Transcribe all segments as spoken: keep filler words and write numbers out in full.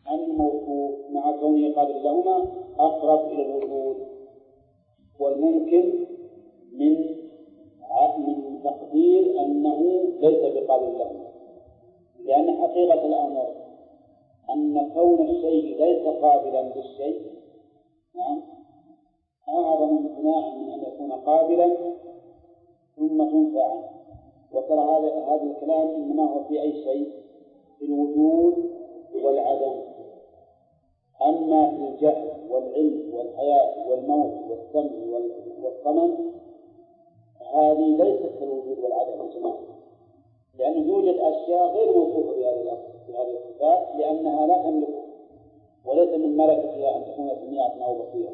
عن الموصوف مع كونه قابل لهما أقرب إلى الوجود، والممكن من من تقدير أنه ليس بقابل لهما، لأن حقيقة الأمر أن كون الشيء ليس قابلا للشيء نعم أعظم امتناعا من أن يكون قابلا ثم تنفى عنه. وترى هذا هذا الكلام إنما هو في أي شيء، في الوجود والعدم. أما في الجهل والعلم والحياة والموت والسمع والصمم هذه ليست في الوجود والعدم يا جماعة، لأن يوجد أشياء غير موصوفة بهذه الصفات لأنها لا تملك وليس من ملكتها أن تكون سميعة أو بصيرة.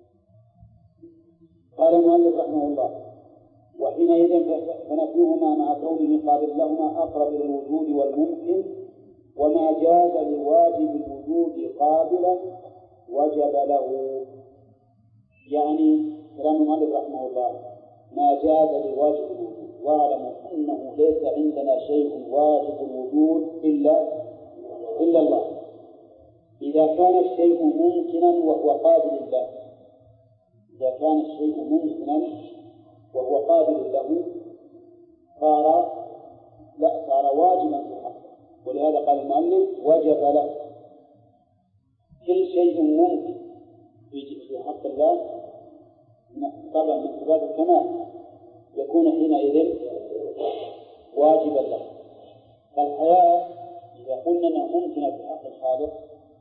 قال المؤلف رحمه الله: وحينئذ فنفيهما مع كونه قابل لهما أقرب إلى الوجود والممكن، وما جاز لواجب الوجود قابلا وجب له. يعني كلام المؤلف رحمه الله: ما جاز لواجب الوجود، واعلموا أنه ليس عندنا شيء واجب الوجود إلا إلا الله. إذا كان الشيء ممكنا وهو قابل له، إذا كان الشيء ممكنا وهو قابل له صار لا صار واجبا في حقه، ولهذا قال المؤلف: وجب له. كل شيء ممكن في حق الله طبعا من صفات الكمال يكون حينئذ واجبا له. فالحياة إذا قلنا أنها ممكنة في حق الخالق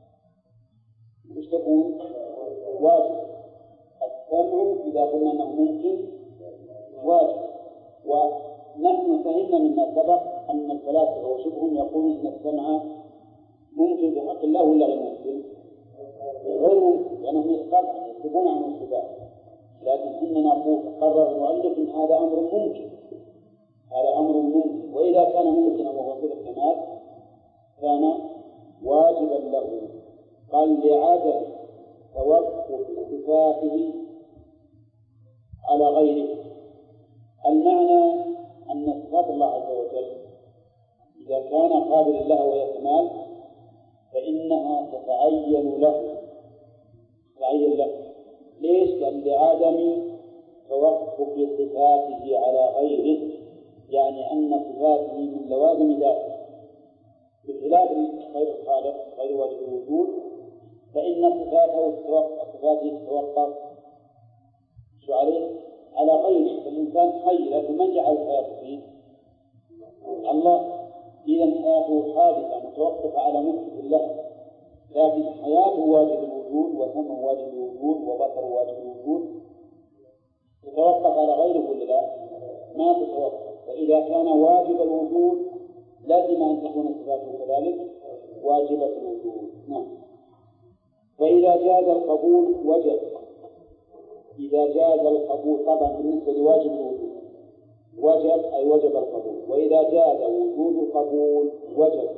مش تكون واجب. السمع إذا قلنا أنه ممكن واجب. ونحن فهمنا مما سبق أن الفلاسفة وشبههم يقولون أن السمع ممكن في حق الله ولا غير ممكن؟ غير ممكن، لأنهم طبعا يكتبون عن الصفات، لكن إننا نقول قرر المؤلف أن هذا أمر ممكن، هذا أمر ممكن، وإذا كان ممكنا وهو صفة الكمال كان واجبا له. قال: لعدم توقف صفاته على غيره. المعنى أن صفات الله عز وجل إذا كان قابلا لها وهي كمال فإنها تتعين له تتعين له. ليش؟ لأن لعدم توقف صفاته على غيره، يعني أن صفاته من لوازم ذاته، بخلاف غير الخالق غير واجب الوجود فإن صفاته صفاته تتوقف شو عليه؟ على غيره. فالإنسان حي، لكن من جعل الحياة فيه؟ الله. إذا حياته حادثة متوقفة على ملك الله، لكن حياته واجب الوجود وسمع واجب الوجود وبصر واجب الوجود. تتوقف على غيره ولا لا؟ ما تتوقف. فإذا كان واجب الوجود لازم أن تكون صفاته كذلك واجبة الوجود. نعم. فإذا جاز القبول وجب. إذا جاز القبول طبعا بالنسبة لواجب الوجود وجب أي وجب القبول، وإذا جاز وجود القبول وجب.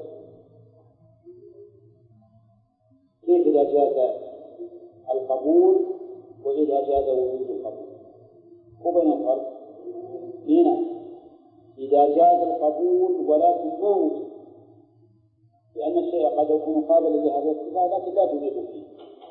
كيف إذا جاز القبول وإذا جاز وجود القبول؟ وبين الفرق هنا: إذا جاز القبول ولكن ما وجد، لأن الشيء قد يكون قابلا لهذه الصفة لكن لا توجد فيه.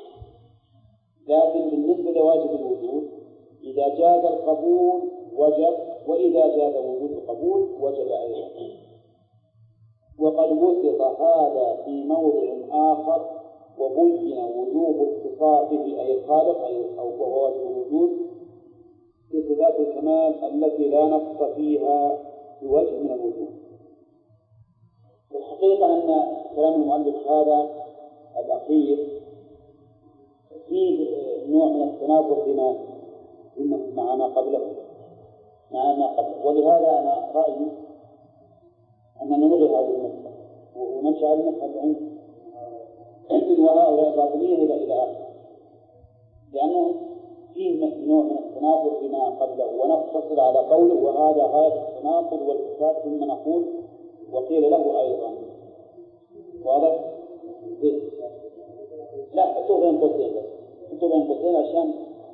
لكن بالنسبة لواجب الوجود إذا جاز القبول وجب، وإذا جاز وجود القبول وجب أيضا. وقد بسط هذا في موضع آخر وبين وجوب اتصافه أي الخالق أو وهو واجب الوجود بصفات الكمال التي لا نقص فيها بوجه من الوجود. الحقيقة أن كلام المؤلف هذا الأخير فيه نوع من التناقض بما مع ما قبله مع ما قبله ولهذا أنا رأيي أن نلغي هذه المسألة ونمشي على المسألة عند وهؤلاء الباطنية إلى إلى آخره، لأنه فيه نوع من التناقض بما قبله، ونقتصر على قوله وهذا غاية التناقض والفساد، ثم نقول وقيل له أيضا. واضح؟ لا حطوا بين قوسين بس، حطوا بين قوسين عشان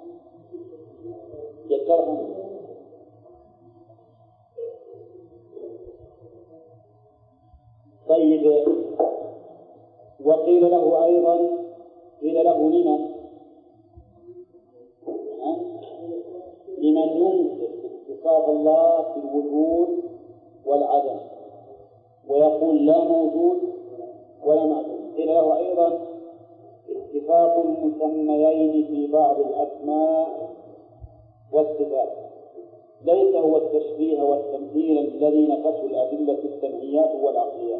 يذكرهم. طيب، وقيل له أيضا قيل له لمن لمن ينكر اتصاف الله بالوجود والعدم ويقول لا موجود ولا معدوم. قيل له أيضا اتفاق المسميين في بعض الأسماء والصفات ليس هو التشبيه والتمثيل الذي نفته الأدلة السمعيات والعقليات،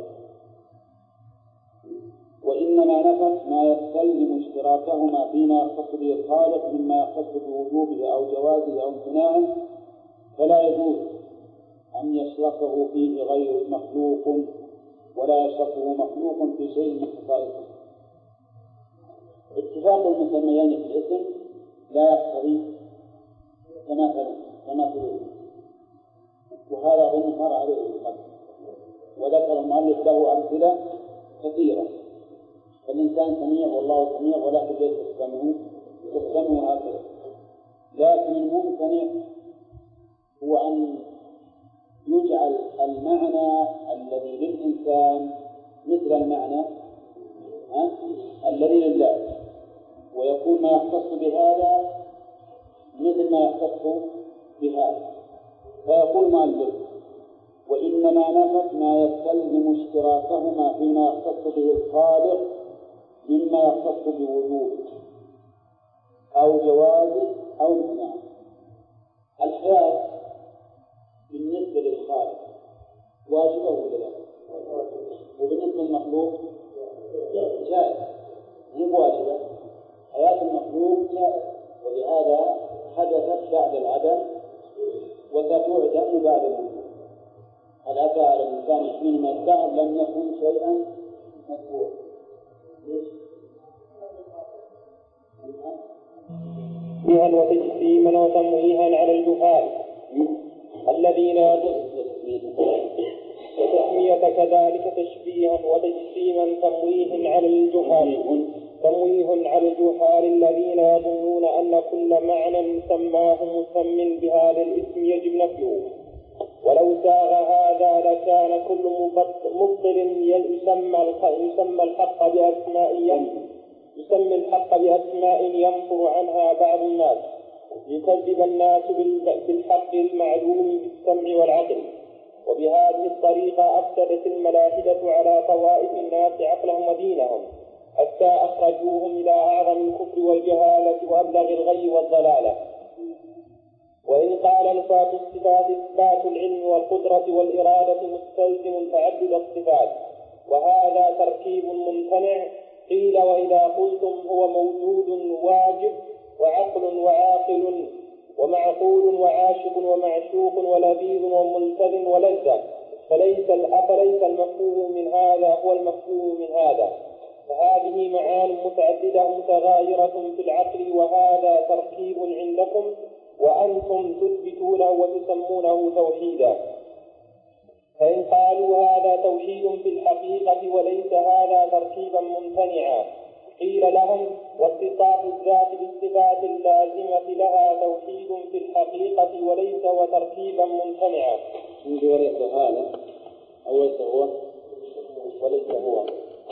وإنما نفت ما يستلزم اشتراكهما فيما يختص به الخالق مما يختص بوجوبه أو جوازه أو امتناعه، فلا يجوز أن يشركه فيه غير مخلوق ولا يشركه مخلوق في شيء من خصائصه. اتفاق المسميين في الاسم لا يقتضي تماثلا تماثله، وهذا أظن مر عليه القلب، وذكر المؤلف له أمثلة كثيرة. فالإنسان سميع والله سميع ولكن ليس السمع السمع هكذا، لكن الممتنع هو أن يجعل المعنى الذي للإنسان مثل المعنى ها؟ الذي لله، ويكون ما يختص بهذا مثل ما يختص بهذا. فيقول مؤلف وإنما نفت ما يستلزم اشتراكهما فيما يختص به الخالق مما يختص بوجوده أو جوازه أو امتناعه. الحياة بالنسبة للخالق واجبة ولا لا؟ وبالنسبة للمخلوق جائز، مو واجبة. حياة المخلوق جائز، ولهذا حدثت بعد العدم وستعدم بعد الوجود. هل أتى على الإنسان حين ما ادعى لم يكن شيئا مذكورا؟ بها وتجسيما وتمويها على الجهال الذين وتسمية كذلك تشبيها وتجسيما تمويه على الجهال تمويه على الجهال الذين يظنون أن كل معنى سماه مسم بهذا الاسم يجب نفيه، ولو ساغ هذا لكان كل مبطل يسمى يسمى الحق بأسماء يسمى الحق بأسماء ينفر عنها بعض الناس يكذب الناس بالحق المعلوم بالسمع والعقل. وبهذه الطريقة أفسدت الملاحدة على طوائف الناس عقلهم ودينهم حتى أخرجوهم إلى أعظم الكفر والجهالة وأبلغ الغي والضلالة. وإن قال نفاة الصفات إثبات العلم والقدرة والإرادة مستلزم تعدد الصفات، وهذا تركيب ممتنع. قيل وإذا قلتم هو موجود واجب وعقل وعاقل ومعقول وعاشق ومعشوق ولذيذ وملتذ ولذة، فليس فليس المفهوم من هذا هو المفهوم من هذا، فهذه معان متعددة متغايرة في العقل، وهذا تركيب عندكم وأنتم تثبتونه وتسمونه توحيدا. فإن قالوا هذا توحيد في الحقيقة وليس هذا تركيبا ممتنعا، قيل لهم واتصاف الذات بالصفات اللازمة لها توحيد في الحقيقة وليس وتركيبا ممتنعا. وليس هذا أو ليس هو وليس هو،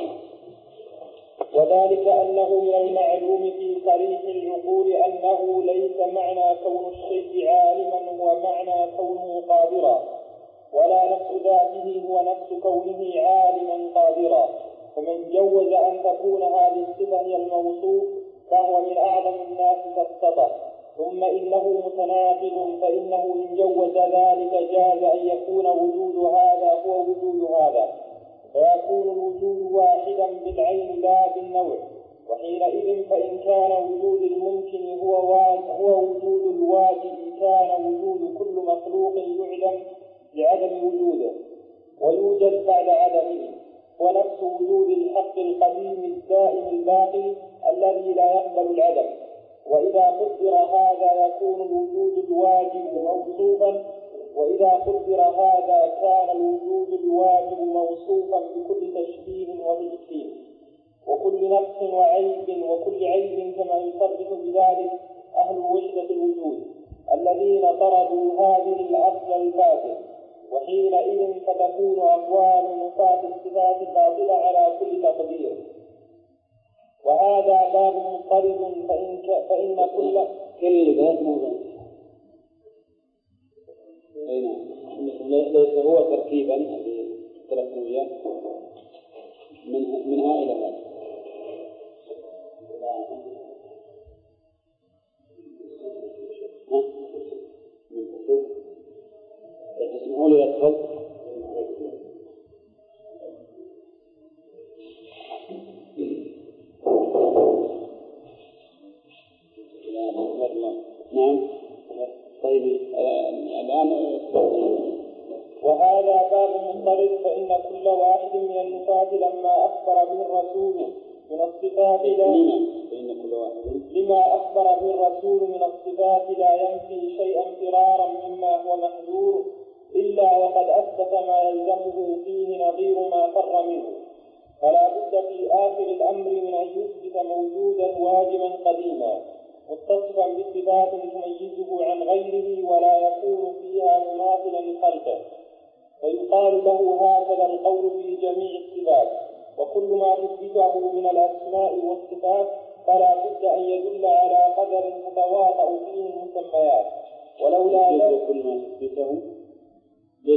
وذلك أنه من المعلوم في صريح العقول أنه ليس معنى كون الشيء عالما هو معنى كونه قادرا، ولا نفس ذاته هو نفس كونه عالما قادرا. فمن جوز أن تكون هذه الصفة هي الموصوف فهو من أعظم الناس تفتضح. ثم إنه متناقض، فإنه إن جوز ذلك جاز أن يكون وجود هذا هو وجود هذا، فيكون الوجود واحدا بالعين لا بالنوع، وحينئذ فإن كان وجود الممكن هو هو وجود الواجب كان وجود كل مخلوق يعلم لعدم وجوده ويوجد بعد عدمه، ونفس وجود الحق القديم الدائم الباقي الذي لا يقبل العدم. وإذا قدر هذا يكون الوجود الواجب موصوفا، وإذا قدر هذا كان الوجود الواجب موصوفا بكل تشبيه وتجسيم وكل نقص وعيب وكل عيب، كما يصرح بذلك أهل وحدة الوجود الذين طردوا هذه الأصل الفاسد. وحينئذ فتكون أقوال نفاة الصفات باطلة على كل تقدير، وهذا باب مضطرد فإن, فإن كل كل باب موضوع ليس هو تركيبا الذي اختلفنا وياه من منها إلى هذا. تسمعوا لي أدخل نعم. طيب الآن وهذا باب مضطرد فإن كل واحد من النفاة لما أخبر به الرسول من الصفات لا فإن كل واحد لما أخبر به الرسول من الصفات لا ينفي شيئا فرارا مما هو محذور إلا وقد أثبت ما يلزمه فيه نظير ما فر منه، فلا بد في آخر الأمر من أن يثبت موجودا واجبا قديما متصفا بصفات تميزه عن غيره ولا يكون فيها مماثلا خلقه، فيقال له هكذا القول في جميع الصفات. وكل ما تثبته من الأسماء والصفات فلا بد أن يدل على قدر تتواطأ فيه المسميات، ولولا ذلك كل ما تثبته ليش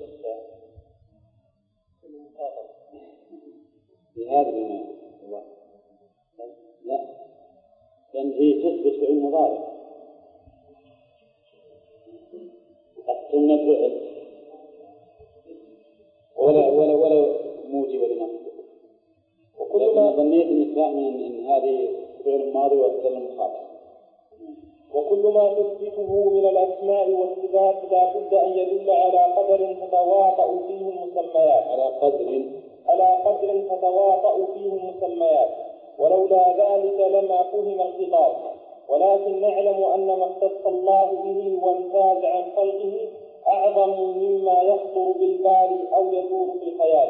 في هذا المعنى الله لا لأن هي تثبت فعل مضارع السنة فعل ولا ولا ولا موجب لنفسه. وكل ما ظنيت النساء من ان هذه فعل ماضي وتكلم مخاطب. وكل ما تثبته من الاسماء والصفات لا بد ان يدل على قدر تتواطأ فيه المسميات على قدر على قدر تتواطأ فيه المسميات، ولولا ذلك لما فهم الخطاب. ولكن نعلم ان ما اختص الله به وامتاز عن خلقه أعظم مما يخطر بالبال أو يدور في الخيال.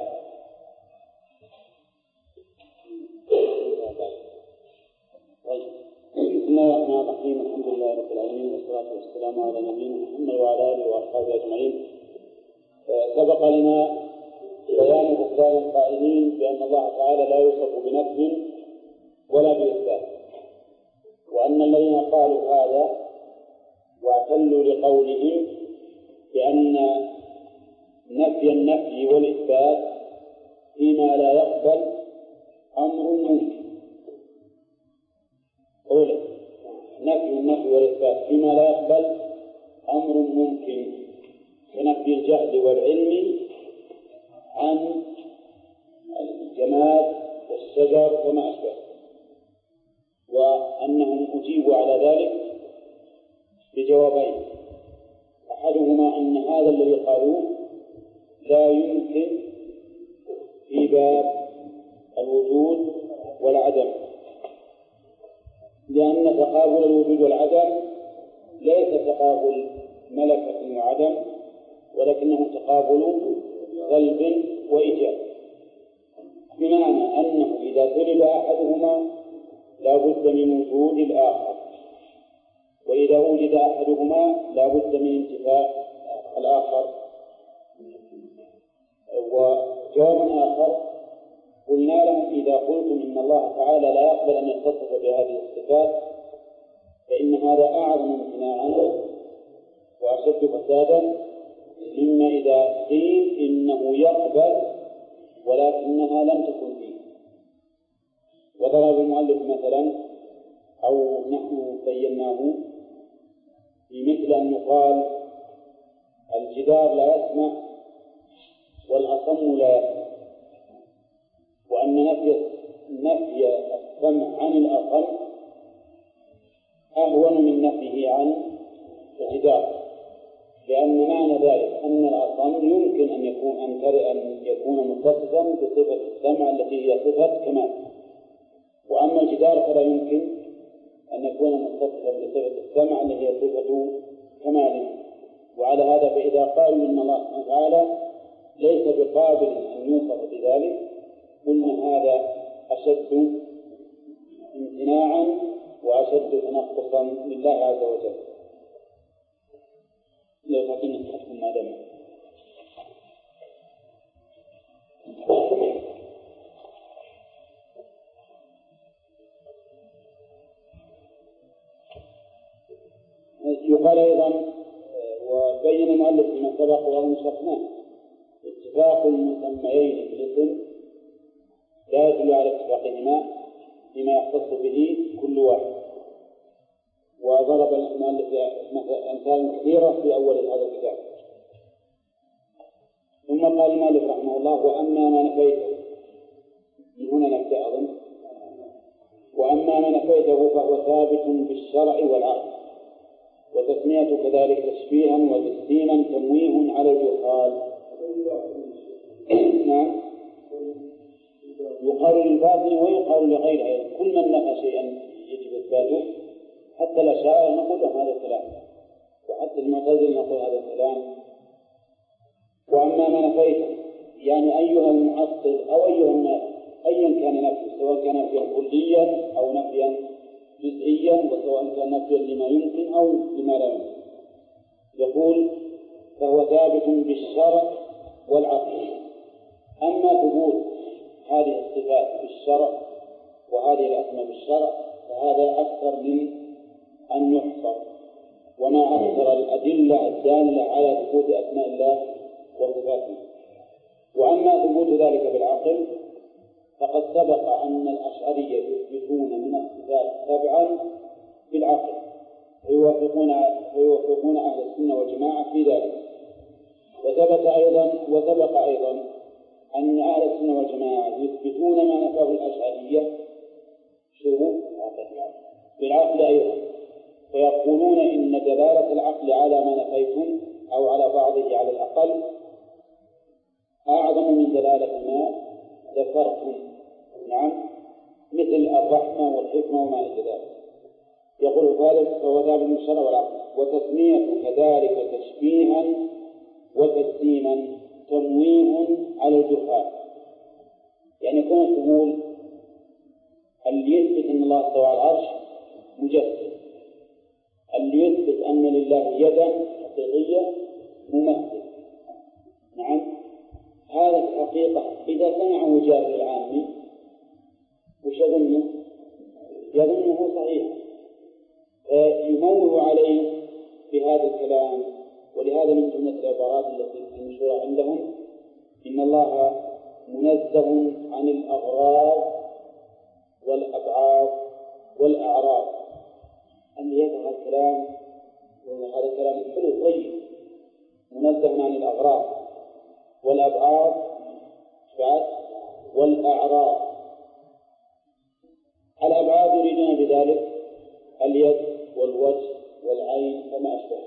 بسم الله الرحمن الرحيم، الحمد لله رب العالمين والصلاة والسلام على نبينا محمد وعلى آله وأصحابه أجمعين. سبق لنا بيان بطلان القائلين بأن الله تعالى لا يوصف بنفي ولا بإثبات، وأن الذين قالوا هذا واعتلوا لقولهم بأن نفي النفي والإثبات فيما لا يقبل أمر ممكن. أولا نفي النفي والإثبات فيما لا يقبل أمر ممكن كنفي الجهل والعلم عن الجماد والشجر وما أشبه، وأنهم أجيبوا على ذلك بجوابين: أحدهما أن هذا الذي قالوه لا يمكن في باب الوجود والعدم، لأن تقابل الوجود والعدم ليس تقابل ملكة وعدم، ولكنه تقابل سلب وإيجاب، بمعنى أنه إذا سلب أحدهما لا بد من وجود الآخر، وإذا وجد أحدهما لا بد من انتفاء الآخر. وجواب آخر قلنا لهم: إذا قلتم إن الله تعالى لا يقبل أن يتصف بهذه الصفات فإن هذا أعظم امتناعا وأشد فسادا مما إذا قيل إنه يقبل ولكنها لم تكن فيه. وضرب المؤلف مثلا أو نحن بيناه بمثل أن يقال الجدار لا يسمع والأصم لا يسمع، وأن نفي نفي السمع عن الأصم أهون من نفيه عن الجدار، لأن معنى ذلك أن الأصم يمكن أن يكون أن يكون متصفا بصفة السمع التي هي صفة كمال، وأما الجدار فلا يمكن أن يكون متصفا بصفة السمع التي هي صفة كمال. وعلى هذا فإذا قالوا إن الله سبحانه وتعالى ليس بقابل أن يوصف بذلك قلنا هذا أشد امتناعا وأشد تنقصا لله عز وجل. لو تكن نصحتكم ما دام قال أيضا وبين المؤلف فيما سبق وهو شرحناه اتفاق المسميين بالاسم لا يدل على اتفاقهما فيما يختص به كل واحد. وضرب المؤلف أمثال كثيرة في أول هذا الكتاب. ثم قال المؤلف رحمه الله وأما ما نفيته، من هنا نبدأ أظن، وأما ما نفيته فهو ثابت بالشرع والعقل، وتسمية كذلك تشبيها وتسليما تمويه على الجهال. نعم، يقال للباطل ويقال لغيره، كل من نفى شيئا يجب إثباته، حتى الأشاعرة نقول هذا الكلام، وحتى المعتزلة نقول هذا الكلام. وأما ما نفيته يعني أيها المعطل أو أيها الناس أيا كان نفيه، سواء كان نفيا كليا أو نفيا جزئيا، وسواء كان نفيا لما يمكن أو لما لا يمكن، يقول فهو ثابت بالشرع والعقل. أما ثبوت هذه الصفات بالشرع وهذه الأسماء بالشرع فهذا أكثر من أن يحصر، وما أكثر الأدلة الدالة على ثبوت أسماء الله وصفاته. وأما ثبوت ذلك بالعقل فقد سبق أن الأشعرية يثبتون من الصفات سبعا بالعقل، ويوافقون ويوافقون أهل السنة والجماعة في ذلك. وثبت أيضا وسبق أيضا أن أهل السنة والجماعة يثبتون ما نفاه الأشعرية شروط بالعقل أيضا، فيقولون إن دلالة العقل على ما نفيتم أو على بعضه على الأقل أعظم من دلالة ما ذكرتم. نعم، مثل الرحمة والحكمة وما إلى ذلك. يقول الثالث فهو ثابت بالشرع والعقل، وتسمية كذلك تشبيها وتسليما تمويه على الجهال. يعني كون تقول اللي يثبت أن الله استوى على العرش مجسد، اللي يثبت أن لله يدا حقيقية ممثل. نعم، هذا الحقيقة إذا سمعه جاهل العامي وش يظنه؟ يظنه صحيح، يموه عليه بهذا الكلام. ولهذا من جملة العبارات التي المشهورة عندهم إن الله منزه عن الأغراض والأبعاد والأعراض. أن يظهر الكلام وهذا الكلام حلو طيب، منزه عن الأغراض والأبعاد والأعراض. الأبعاد يريدون بذلك اليد والوجه والعين وما أشبه،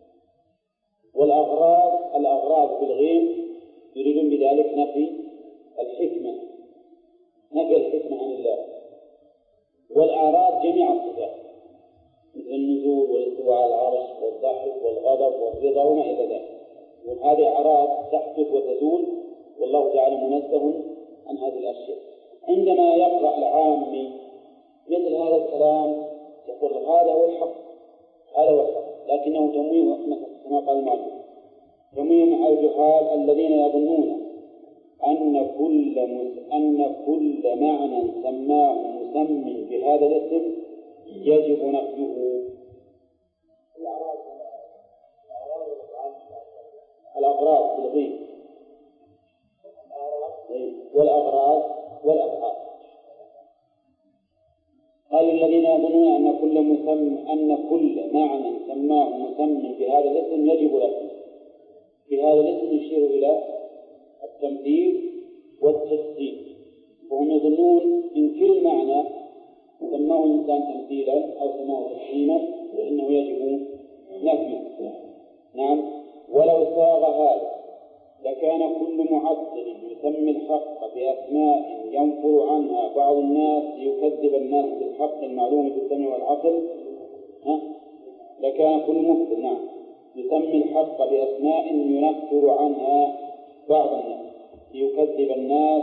والأغراض الأغراض بالغيب يريدون بذلك نفي الحكمة، نفي الحكمة عن الله. والأعراض جميع الصفات مثل النزول والاستواء على العرش والضحك والغضب والرضا وما إلى ذلك، وهذه أعراض تحدث وتزول، والله تعالى منزه عن هذه الأشياء. عندما يقرأ العامي مثل هذا الكلام يقول هذا هو الحق، هذا هو الحق، لكنه تمويه كما قال المؤلف، تمويه على الجهال الذين يظنون أن كل أن كل معنى سماه مسمى بهذا الاسم يجب نفيه. الأغراض بالغيب والأغراض والأبعاد. قال الذين يظنون أن كل مسمى أن كل معنى سماه مسمى بهذا الاسم يجب نفيه. بهذا الاسم يشير إلى التمثيل والتجسيم، وهم يظنون إن كل معنى سماه الإنسان تمثيلا أو سماه تجسيما فإنه يجب نفيه. نعم، ولو ساغ هذا لكان كل معطل يسمي الحق بأسماء ينفر عنها بعض الناس ليكذب الناس بالحق المعلوم بالسمع والعقل، ها؟ لكان كل مبطل نعم يسمي الحق بأسماء ينفر عنها بعض الناس ليكذب الناس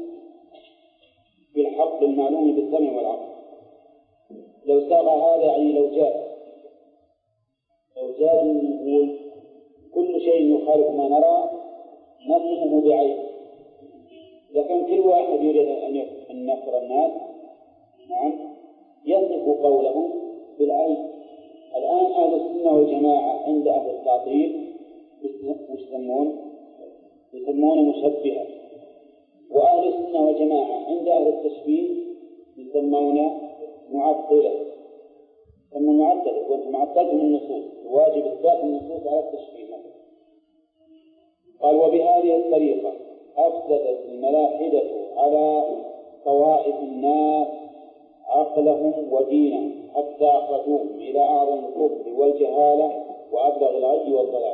بالحق المعلوم بالسمع والعقل. لو ساغ هذا يعني لو جاء لو جاء نقول كل شيء يخالف ما نرى نصفه بعين، لكن كل واحد يريد أن ينفر الناس نعم يصف قوله بالعين، الآن أهل السنة والجماعة عند أهل التعطيل يسمون يسمون مشبهة، وأهل السنة والجماعة عند أهل التشبيه يسمون معطلة. ثم معطلة وأنت معطلتم النصوص، واجب إثبات النصوص على التشبيه مثلا. قال وبهذه الطريقة أفسدت الملاحدة على طوائف الناس عقلهم ودينهم حتى أخرجوهم إلى أعظم الكفر والجهالة وأبلغ الغي والضلال.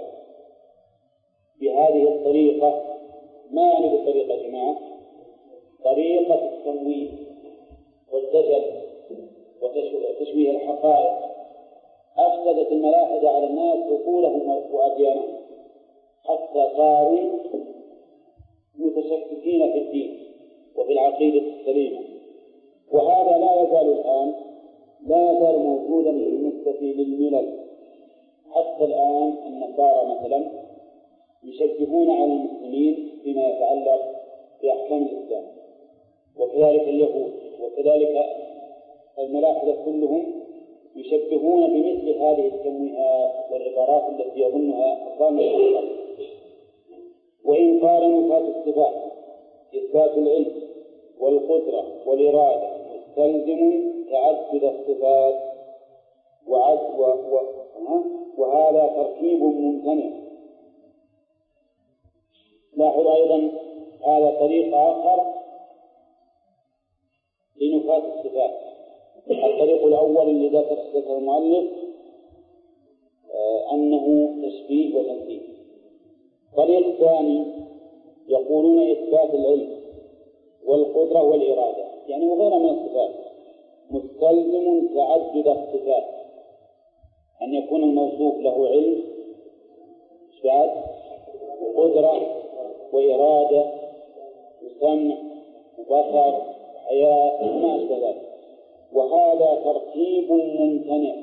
بهذه الطريقة، ما يعني بالطريقة يا جماعة؟ طريقة التمويه والدجل وتشويه الحقائق أفسدت الملاحدة على الناس عقولهم وأديانهم حتى صاروا متشككين في الدين وفي العقيدة السليمة. وهذا لا يزال الآن لا يزال موجودا بالنسبة للملل. حتى الآن النصارى مثلا يشبهون على المسلمين فيما يتعلق بأحكام الإسلام، وكذلك اليهود، وكذلك الملاحدة كلهم يشبهون بمثل هذه التمويهات والعبارات التي يظنها الظالم. وإن قارنوا فات الصفات إثبات العلم والقدرة والإرادة مستلزم تعدد الصفات وعد و... و... وهذا تركيب ممتنع. لاحظ أيضا هذا طريق آخر لنفاة الصفات. الطريق الأول الذي ذكر المؤلف آه أنه تشبيه وتمثيل. طريق ثاني يقولون إثبات العلم والقدرة والإرادة، يعني وغيرها من الصفات مستلزم تعدد الصفات، أن يكون الموصوف له علم وقدرة وإرادة وسمع وبصر وحياة وما أشبه ذلك. وهذا تركيب ممتنع.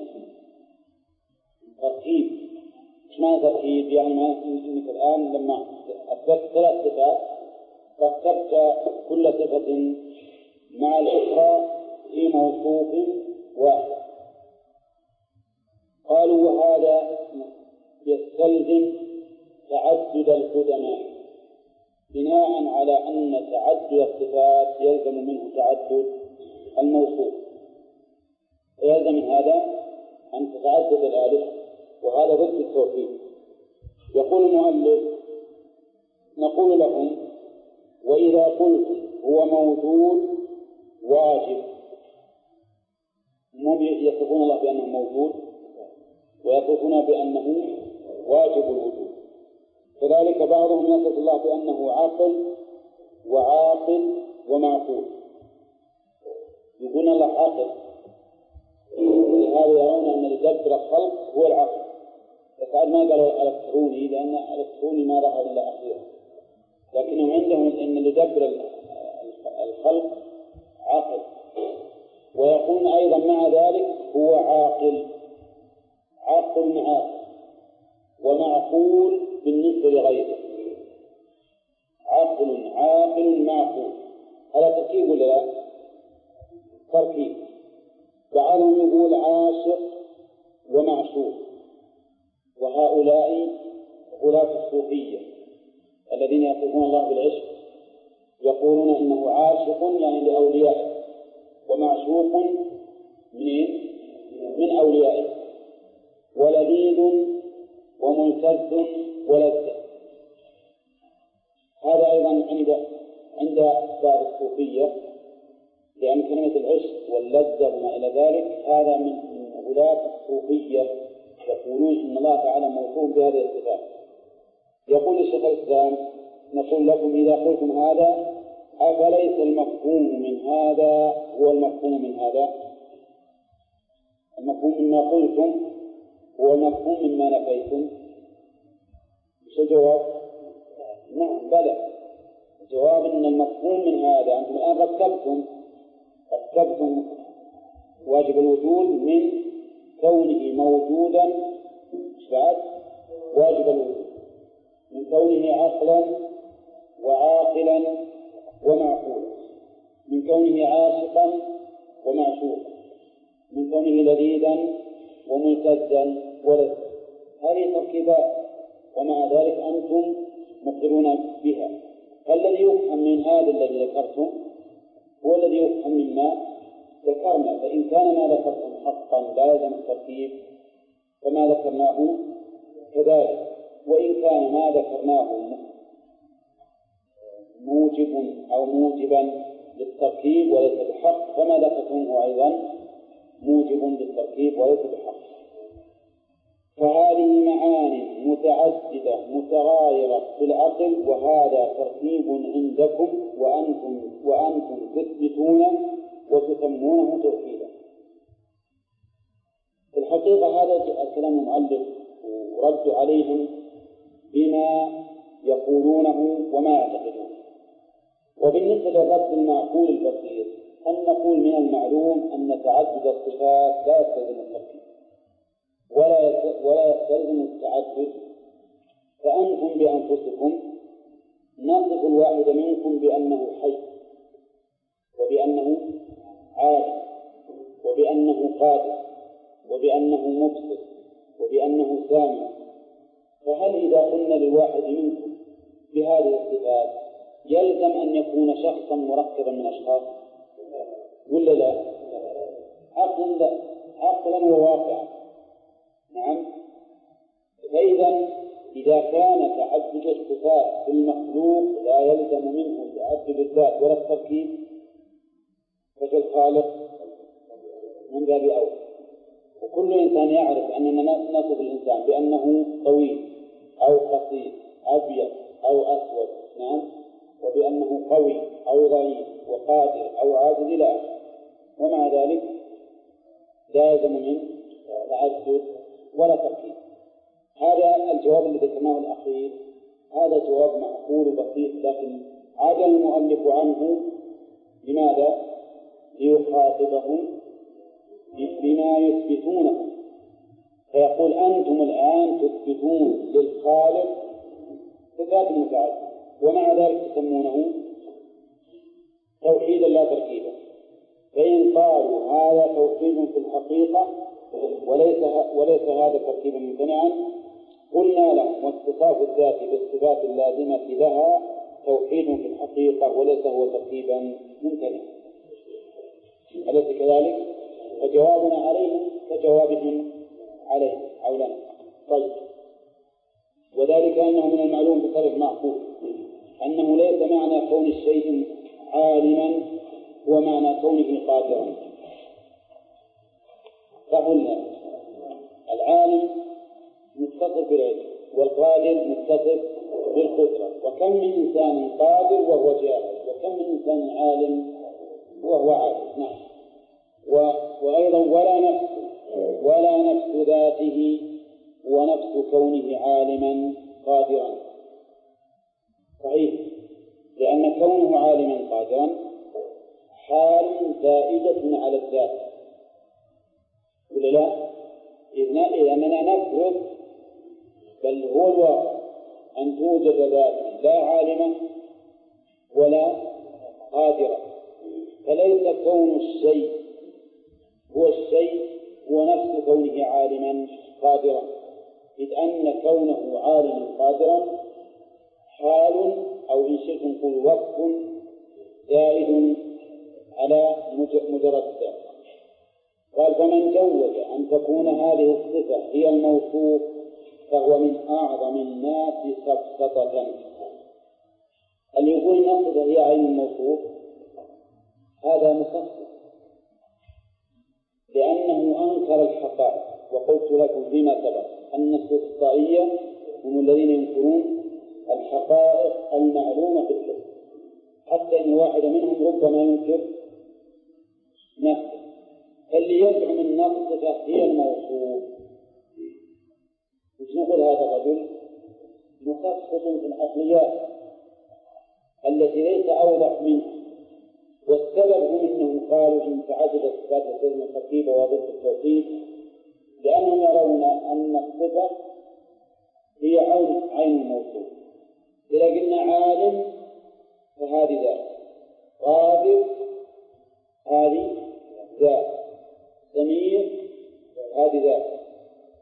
تركيب إيش معنى تركيب؟ يعني أنك الآن لما أثبت ثلاث صفات ركبت كل صفة مع الأخرى في موصوف واحد. قالوا وهذا يستلزم تعدد القدماء بناء على أن تعدد الصفات يلزم منه تعدد الموصوف، يلزم من هذا أن تتعدد الآلهة، وهذا ضد التوحيد. يقول المؤلف نقول لهم وإذا قلت هو موجود واجب، هم يصفون الله بأنه موجود ويصفون بأنه واجب الوجود. كذلك بعضهم يصف الله بأنه عاقل وعاقل ومعقول، يقولون الله عاقل، ولهذا يرون أن يدبر الخلق هو العقل. فقال ما قالوا على الكتروني لأن على الكتروني ما رأى إلا أخيرا، لكنهم عندهم أن اللي يدبر الخلق عاقل. ويقول أيضا مع ذلك هو عاقل، عاقل عاقل ومعقول بالنسبة لغيره، عقل عاقل معقول. هذا تركيب ولا لا؟ تركيب. بعضهم يقول عاشق ومعشوق، وهؤلاء غلاة الصوفية الذين يصفون الله بالعشق يقولون إنه عاشق يعني لأوليائه ومعشوق من من أوليائه، ولذيذ وملتذ ولذة. هذا أيضا عند عند بعض الصوفية، لأن كلمة العشق واللذة وما إلى ذلك هذا من غلاة الصوفية، يقولون إن الله تعالى موصوف بهذه الصفات. يقول الشيخ الإسلام نقول لكم إذا قلتم هذا أفليس المفهوم من هذا هو المفهوم من هذا؟ المفهوم مما قلتم هو المفهوم مما نفيتم. ايش الجواب؟ نعم بلى. الجواب ان المفهوم من هذا انتم الان ركبتم ركبتم واجب الوجود من كونه موجودا بعد واجب الوجود، من كونه عقلا وعاقلا ومعقولا، من كونه عاشقا ومعشوقا، من كونه لذيذا وملتزا ولد، هذه تركيبات، ومع ذلك أنتم مقرون بها. فالذي يفهم من هذا الذي ذكرتم هو الذي يفهم مما ذكرنا، فإن كان ما ذكرتم حقا لا يلزم التركيب فما ذكرناه كذلك، وإن كان ما ذكرناه موجب أو موجبا للتركيب وليس بحق فما ذكرتموه أيضا موجب للتركيب وليس بحق. فهذه معاني متعددة متغايرة في العقل، وهذا تركيب عندكم وأنتم وأنتم تثبتون وتسمونه توحيدا. في الحقيقة هذا الكلام المؤلف ورد عليهم بما يقولونه وما يعتقدونه. وبالنسبة للرد المعقول البسيط أن نقول من المعلوم أن تعدد الصفات لا يستلزم التركيب ولا ولا يستلزم التعدد، فأنتم بأنفسكم نصف الواحد منكم بأنه حي وبأنه عالم وبأنه قادر وبأنه مبصر وبأنه سامع، فهل إذا قلنا للواحد منكم بهذه الصفات يلزم أن يكون شخصا مركبا من أشخاص ولا لا؟ عقلا لا، عقلا وواقعا. نعم. فإذا إذا كان تعدد الصفات في المخلوق لا يلزم منه تعدد الذات ولا التركيب، ففي الخالق من باب أولى. وكل إنسان يعرف أننا نصف الإنسان بأنه طويل أو قصير أبيض أو أسود، نعم، وبأنه قوي أو ضعيف وقادر أو عاجز إلى آخره، ومع ذلك لا يلزم من تعدد ولا تركيب. هذا الجواب الذي ذكرناه الأخير هذا جواب معقول بسيط، لكن عجل المؤلف عنه لماذا؟ ليخاطبهم بما يثبتونه، فيقول أنتم الآن تثبتون للخالق صفات متعددة ومع ذلك تسمونه توحيدا لا تركيبا. فإن قالوا هذا توحيد في الحقيقة وليس وليس هذا تركيبا ممتنعا قلنا لهم واتصاف الذات بالصفات اللازمة لها توحيد في الحقيقة وليس هو تركيبا ممتنعا. أليس كذلك؟ فجوابنا عليهم كجوابهم عليه أو لنا. طيب، وذلك أنه من المعلوم بطريق معقول أنه ليس معنى كون الشيء عالما هو معنى كونه قادرا. فقلنا العالم متصف بالعلم والقادر متصف بالقدرة، وكم من إنسان قادر وهو جاهل، وكم من إنسان عالم وهو عالم. نعم. وأيضا ولا نفس ولا نفس ذاته ونفس كونه عالما قادرا. صحيح، لأن كونه عالما قادرا حال زائدة على الذات، ولا لا؟ إذا أننا نفرض بل هو الواقع أن توجد ذات لا عالمة ولا قادرة، فليس كون الشيء هو الشيء هو نفس كونه عالما قادرا، إذ أن كونه عالما قادرا حال أو إن شئت نقول وصف زائد على مجرد الذات. قال فمن جوز أن تكون هذه الصفة هي الموصوف فهو من أعظم الناس سفسطة. اللي يقول الصفة هي عين الموصوف هذا مخصص، لأنه أنكر الحقائق. وقلت لكم فيما سبق أن السفسطائية هم الذين ينكرون الحقائق المعلومة في الحكم، حتى أن واحد منهم ربما ينكر نفسه. اللي يزعم أن الصفة هي الموصوف مش نقول هذا الرجل مخصص في العقليات التي ليس أوضح منها. والسبب هم أنهم قالوا إن تعدد الصفات لازم التركيب وضد التوحيد، لأنهم يرون أن الصفة هي عين عين الموصوف. إذا قلنا عالم فهذه ذات، قادر هذه ذات، سميع هذه ذات،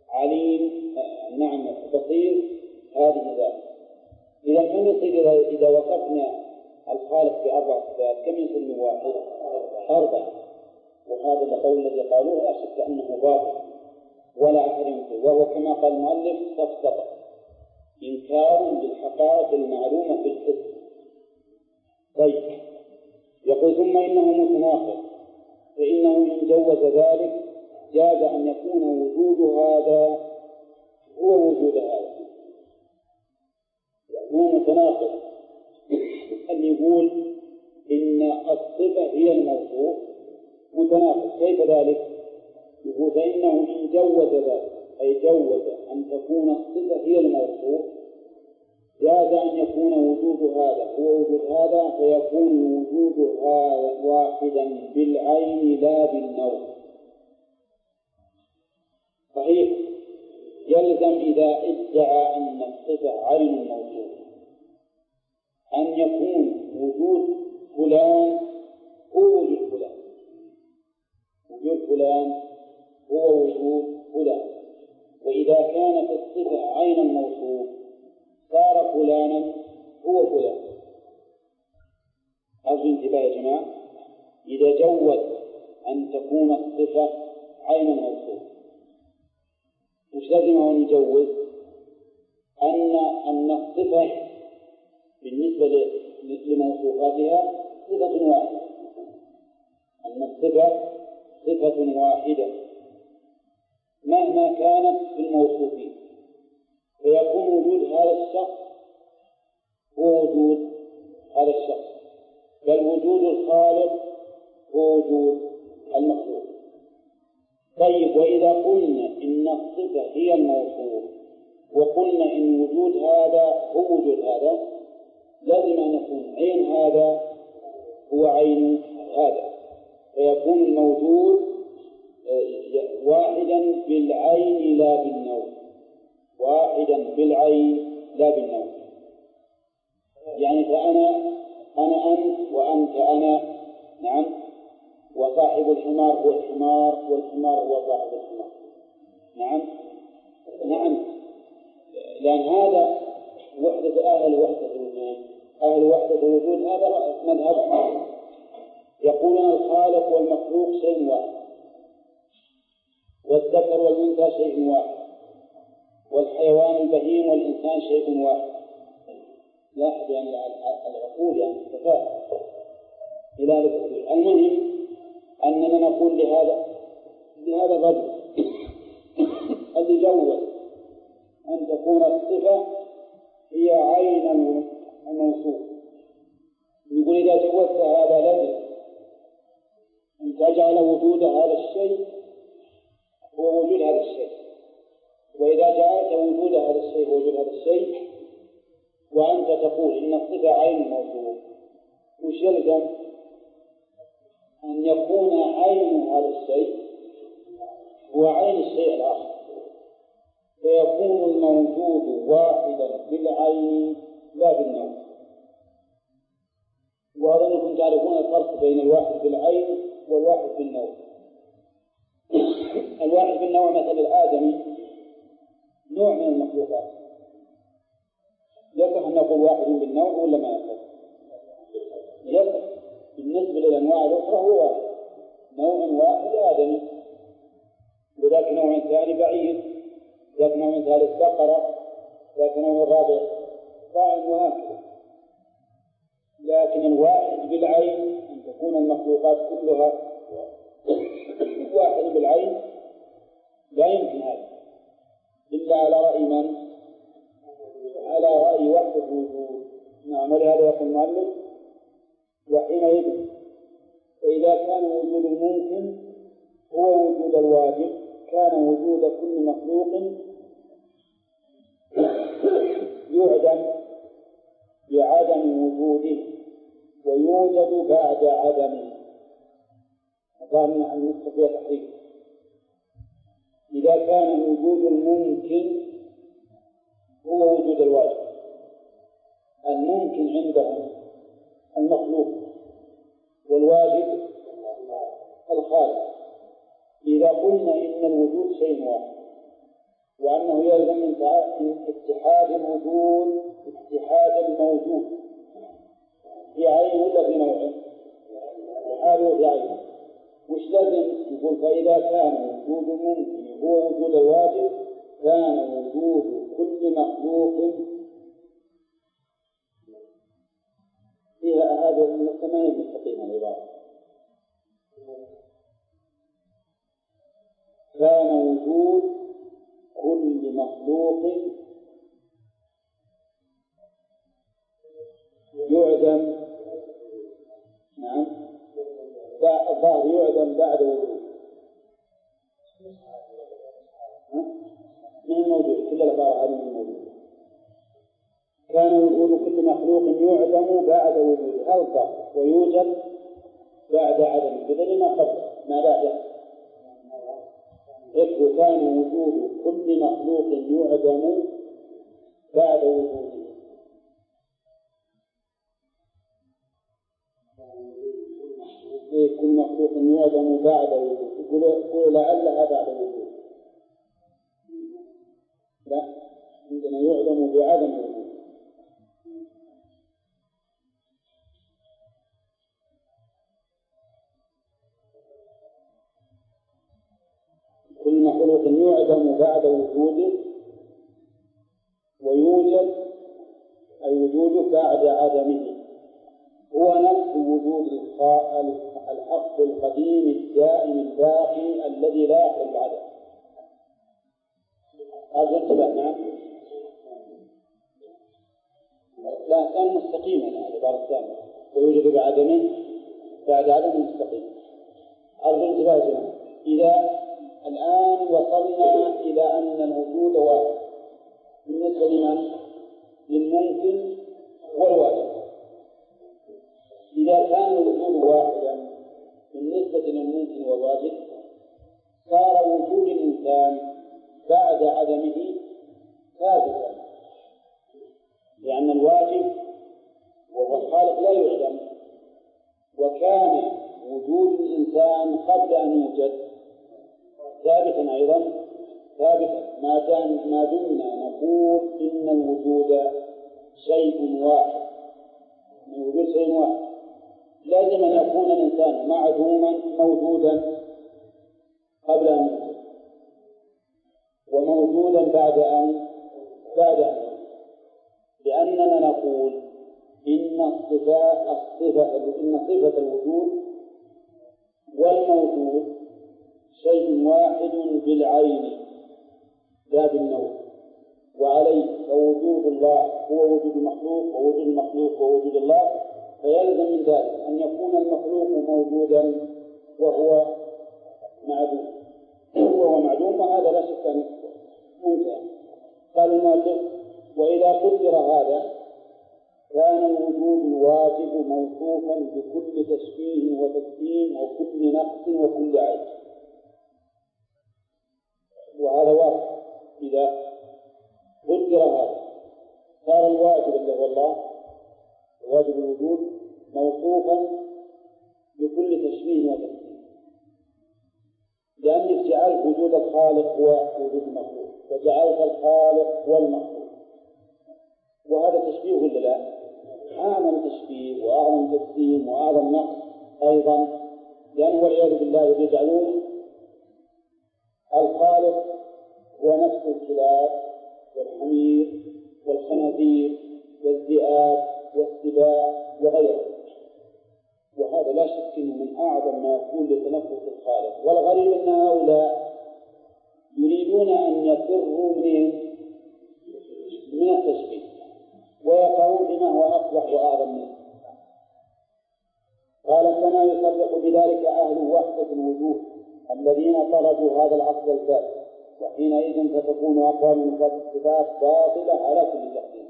عليم نعم بصير هذه ذات. إذا كم يصير إذا وصفنا الخالق بأربع صفات كم يصير من واحد؟ أربعة. وهذا القول الذي قالوه لا شك أنه باطل ولا أحد ينكر، وهو كما قال المؤلف سفسطة إنكار للحقائق المعلومة في الحس. طيب يقول ثم إنه متناقض، فإنه إن جوز ذلك جاز أن يكون وجود هذا هو وجود هذا. يعني هو متناقض أن يقول إن الصفة هي الموصوف، متناقض كيف ذلك؟ يقول فإنه إن جوز ذلك أي جوز أن تكون الصفة هي الموصوف جاز أن يكون وجود هذا هو وجود هذا، فيكون وجود هذا واحدا بالعين لا بالنوع. صحيح يلزم إذا ادعى أن الصفة عين الموصوف أن يكون وجود فلان هو وجود فلان، وجود فلان هو وجود فلان. وإذا كانت الصفة عين الموصوف صار فلانا هو فلان. أرجو انتباه يا جماعة، إذا جوز أن تكون الصفة عين الموصوف وش لازم أن يجوز؟ أن أن الصفة بالنسبة لموصوفاتها صفة واحدة، أن الصفة صفة واحدة مهما كانت في الموصوفين، فيكون وجود هذا الشخص هو وجود هذا الشخص، بل وجود الخالق هو وجود المخلوق. طيب وإذا قلنا إن الصفة هي الموصوف وقلنا إن وجود هذا هو وجود هذا، لازم أن يكون عين هذا هو عين هذا، فيكون الموجود واحدا بالعين لا بالنوع، واحدا بالعين لا بالنوع. يعني فأنا أنا أنت وأنت أنا، نعم، وصاحب الحمار هو الحمار والحمار هو صاحب الحمار، نعم نعم، لأن هذا وحدة أهل وحدة الوجود. أهل وحدة الوجود هذا مذهب يقولون الخالق والمخلوق شيء واحد، والذكر والأنثى شيء واحد، والحيوان البهيم والإنسان شيء واحد. لاحظ يعني العقول يعني تفاهم إلى هذا. المهم أننا نقول لهذا لهذا الرجل اللي جوز أن تكون الصفة هي عين الموصوف، يقول إذا جوزت هذا لازم أن تجعل وجود هذا الشيء هو وجود هذا الشيء، وإذا جعلت وجود هذا الشيء هو وجود هذا الشيء وأنت تقول إن الصفة عين الموصوف، وش يلزم؟ أن يكون عين هذا الشيء هو عين الشيء الآخر، فيكون الموجود واحدا بالعين لا بالنوع. وأظنكم تعرفون الفرق بين الواحد بالعين والواحد بالنوع. الواحد بالنوع مثل الآدمي نوع من المخلوقات، يصح أن نقول واحد بالنوع ولا ما يصح؟ يصح بالنسبة للأنواع الأخرى هو واحد، نوع واحد آدمي، وذاك نوع ثاني بعيد، ذاك نوع ثالث بقرة، ذاك نوع رابع طاعن وهكذا. لكن الواحد بالعين أن تكون المخلوقات كلها واحد بالعين لا يمكن هذا إلا على رأي من؟ على رأي وحدة الوجود. نعم، ولهذا يقول المؤلف وحينئذ فإذا كان وجود الممكن هو وجود الواجب كان وجود كل مخلوق يعدم بعدم وجوده ويوجد بعد عدمه. ظن أن نستطيع تحريك. إذا كان وجود الممكن هو وجود الواجب، الممكن عندهم المخلوق والواجب الخالق. إذا قلنا إن الوجود شيء واحد وأنه يلزم من اتحاد الوجود اتحاد الموجود في عين ولا في نوع؟ اتحاده في عين. وش لازم يقول؟ فإذا كان وجود الممكن هو وجود الواجب كان وجود كل مخلوق فيها هذا الثمانية المستقيمة العبارة. كان وجود كل مخلوق يعدم، نعم الظاهر يعدم بعد وجود من الموجود، كل العبارة هذه من الموجود. كان وجود كل مخلوق يعدم بعد وجوده، هذا الظاهر، ويوجد بعد عدمه بدل ما قبل ما بعده. إذ كان وجود كل مخلوق يعدم بعد وجوده. إيه كل مخلوق يعدم بعد وجوده، يقول لعلها بعد وجوده، لا عندنا يعدم بعدم وجوده. كل مخلوق يعدم بعد وجوده ويوجد أي وجوده بعد عدمه، هو نفس وجود الحق القديم الدائم الباقي الذي لا يخلو العدم. هذا انتبه. نعم لا كان مستقيما العبارة الثانية ويوجد بعدمه بعد عدم مستقيم. هذا انتبه يا جماعة. إذا الآن وصلنا إلى أن الوجود واحد بالنسبة لمن؟ للممكن والواجب. إذا كان الوجود واحدا بالنسبة للممكن والواجب صار وجود الإنسان بعد عدمه ثابتا، لأن الواجب وهو الخالق لا يعدم، وكان وجود الإنسان قبل أن يوجد ثابتا أيضا ثابتا. ما كان ما دمنا نقول إن الوجود شيء واحد، إن الوجود شيء واحد لازم أن يكون الإنسان معدوما موجودا قبل أن يوجد وموجودا بعد أن بعد أن يوجد، لأننا نقول إن الصفة الصفة إن صفة الوجود والموجود شيء واحد بالعين لا بالنوع، وعليه فوجود الله هو وجود المخلوق ووجود المخلوق هو وجود الله، فيلزم من ذلك أن يكون المخلوق موجودا وهو معدوم وهو معدوم وهذا لا شك أن منتهى. قال المؤلف: وإذا قدر هذا كان الوجود الواجب موصوفا بكل تشبيه وتسليم وكل نقص وكل عيب، وهذا واضح. إذا قدر هذا صار الواجب اللي هو الله واجب الوجود موصوفا بكل تشبيه وتسليم، لأنك جعلت وجود الخالق هو وجود المخلوق وجعلت الخالق والمخلوق، وهذا تشبيه ولا لا؟ أعظم تشبيه وأعظم تسليم وأعظم نقص أيضا، لأنه والعياذ بالله يجعلون الخالق هو نفس الكلاب والحمير والخنازير والذئاب والسباع وغيره، وهذا لا شك أنه من أعظم ما يكون لتنفس الخالق. والغريب أن هؤلاء يريدون أن يفروا من من التشبيه ويقعون بما هو أقبح وأعظم منه. قال: كما يصرح بذلك أهل وحدة الوجود الذين طردوا هذا الأصل الفاسد، وحينئذ فتكون أقوال الصفات باطلة على كل تقدير.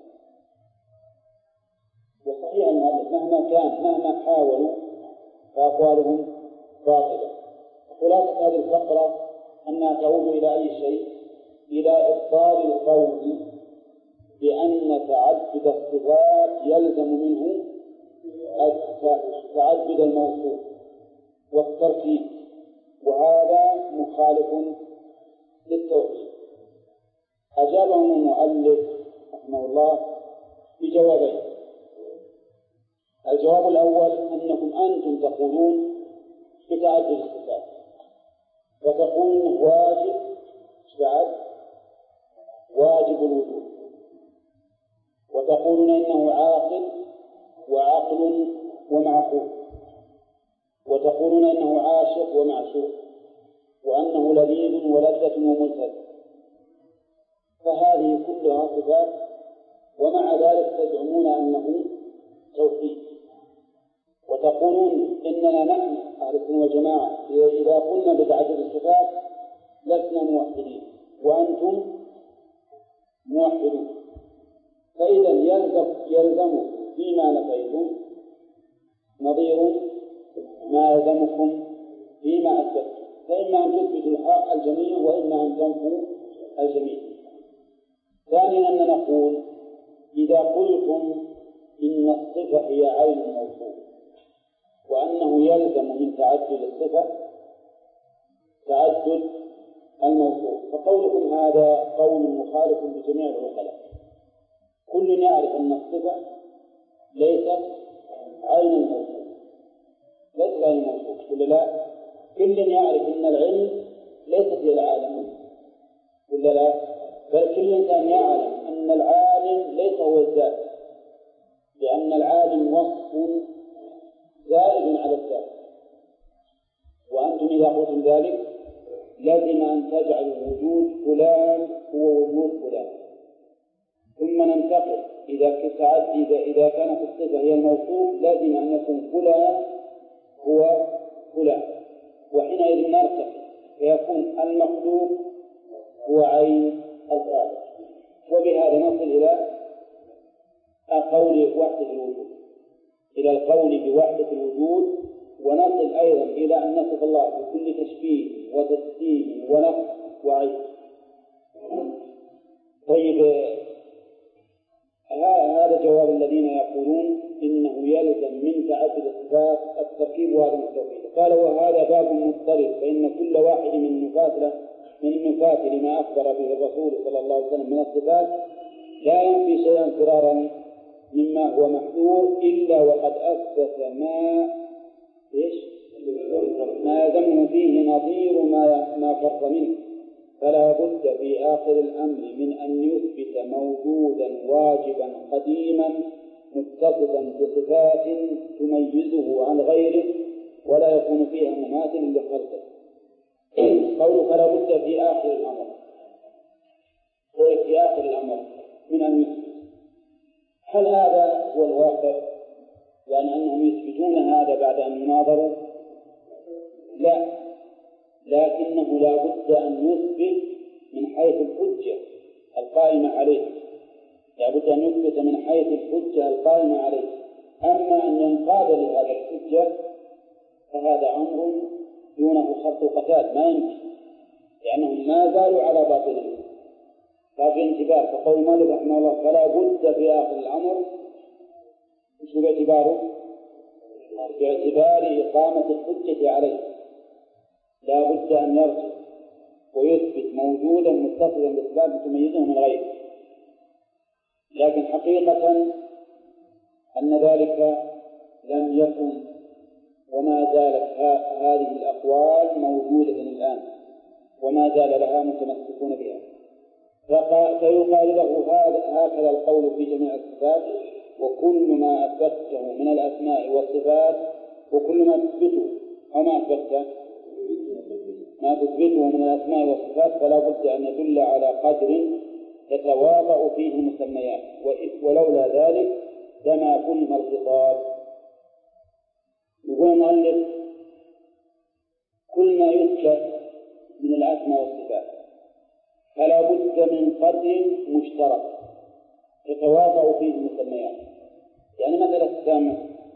وصحيح أن مهما كان مهما حاولوا فأقوالهم باطلة. خلاصة هذه الفقرة أنها تعود إلى أي شيء؟ إلى إبطال القول بأن تعدد الصفات يلزم منه تعدد الموصوف والتركيب، وهذا مخالف للتوحيد. أجابهم المؤلف رحمه الله بجوابين. الجواب الأول أنكم أنتم تقولون بتعدد الصفات، وتقولون إنه واجب بعد واجب الوجود، وتقولون إنه عاقل وعقل ومعقول، وتقولون إنه عاشق ومعشوق، وأنه لذيذ ولذة وملتذ. فهذه كلها صفات، ومع ذلك تزعمون أنه توحيد، وتقولون إننا نحن أهل السنة والجماعة إذا قلنا بتعدد الصفات لسنا موحدين وأنتم موحدون. فإذا يلزم يلزم فيما نفيتم نظير ما يلزمكم فيما أثبتم، فإما أن تثبتوا الحق الجميع وإما أن تنفوا الجميع. ثانيا أن نقول إذا قلتم إن الصفة هي عين الموصوف وأنه يلزم من تعدد الصفة تعدد الموصوف، فقولكم هذا قول مخالف بجميع العقلاء. كل يعرف أن الصفة ليست عين الموصوف، ليست عين الموصوف، ولا لا؟ كل يعرف أن العلم ليست هي العالم، ولا لا؟ بل كل إنسان يعلم أن العالم ليس هو الذات، لأن العالم وصف زائد على الذات. وأنتم إذا قلتم ذلك لازم أن تجعلوا وجود فلان هو وجود فلان، ثم ننتقل إذا كتعدد إذا كانت الصفة هي الموصوف لازم أن يكون فلان هو فلان، وحينئذ نرتقي فيكون المخلوق هو عين الخالق. وبهذا نصل إلى قول وحدة الوجود، إلى القول بوحدة الوجود، ونصل أيضا إلى أن نصف الله بكل تشبيه وتسليم ونقص وعيب. طيب، هذا جواب الذين يقولون إنه يلزم من تعدد الصفات التركيب وهذا التوحيد. قال وهذا باب مضطرب، فإن كل واحد من النفاة من النفاة لما أخبر به الرسول صلى الله عليه وسلم من الصفات لا ينفي شيئا فرارا مما هو محذور إلا وقد أثبت ما إيش ما يلزمه فيه نظير ما ما فر منه، فلا بد في آخر الأمر من أن يثبت موجودا واجبا قديما متصفا بصفات تميزه عن غيره ولا يكون فيها مماثل لخلقه. قوله فلا بد في آخر الأمر، في آخر الأمر من أن يثبت. هل هذا هو الواقع؟ يعني أنهم يثبتون هذا بعد أن يناظروا؟ لا، لكنه لا بد أن يثبت من حيث الحجة القائمة عليه، لا بد أن يثبت من حيث الحجة القائمة عليه. أما أن ينقاد لهذا الحجة فهذا أمر دونه خط وقتال، ما يمكن، لأنهم ما زالوا على باطلهم. ففي انتباه، فقول مالك رحمه الله فلا بد في آخر الأمر شو باعتباره؟ باعتبار إقامة الحجة عليه، لا بد أن يرجع ويثبت موجودا متصلا بأسباب تميزه من غيره. لكن حقيقة أن ذلك لم يكن، وما زالت هذه الأقوال موجودة الآن وما زال لها متمسكون بها. فيقال له هكذا القول في جميع الصفات، وكل ما أثبته من الأسماء والصفات وكل ما تثبته أو ما أثبته ما تثبته من الأسماء والصفات فلا بد أن يدل على قدر يتواضع فيه المسميات، ولولا ذلك لما كلم الخطاب. يقول المؤلف كل ما يثبت من الأسماء والصفات فلا بد من قدر مشترك يتواضع فيه المسميات. يعني مثلا السمع،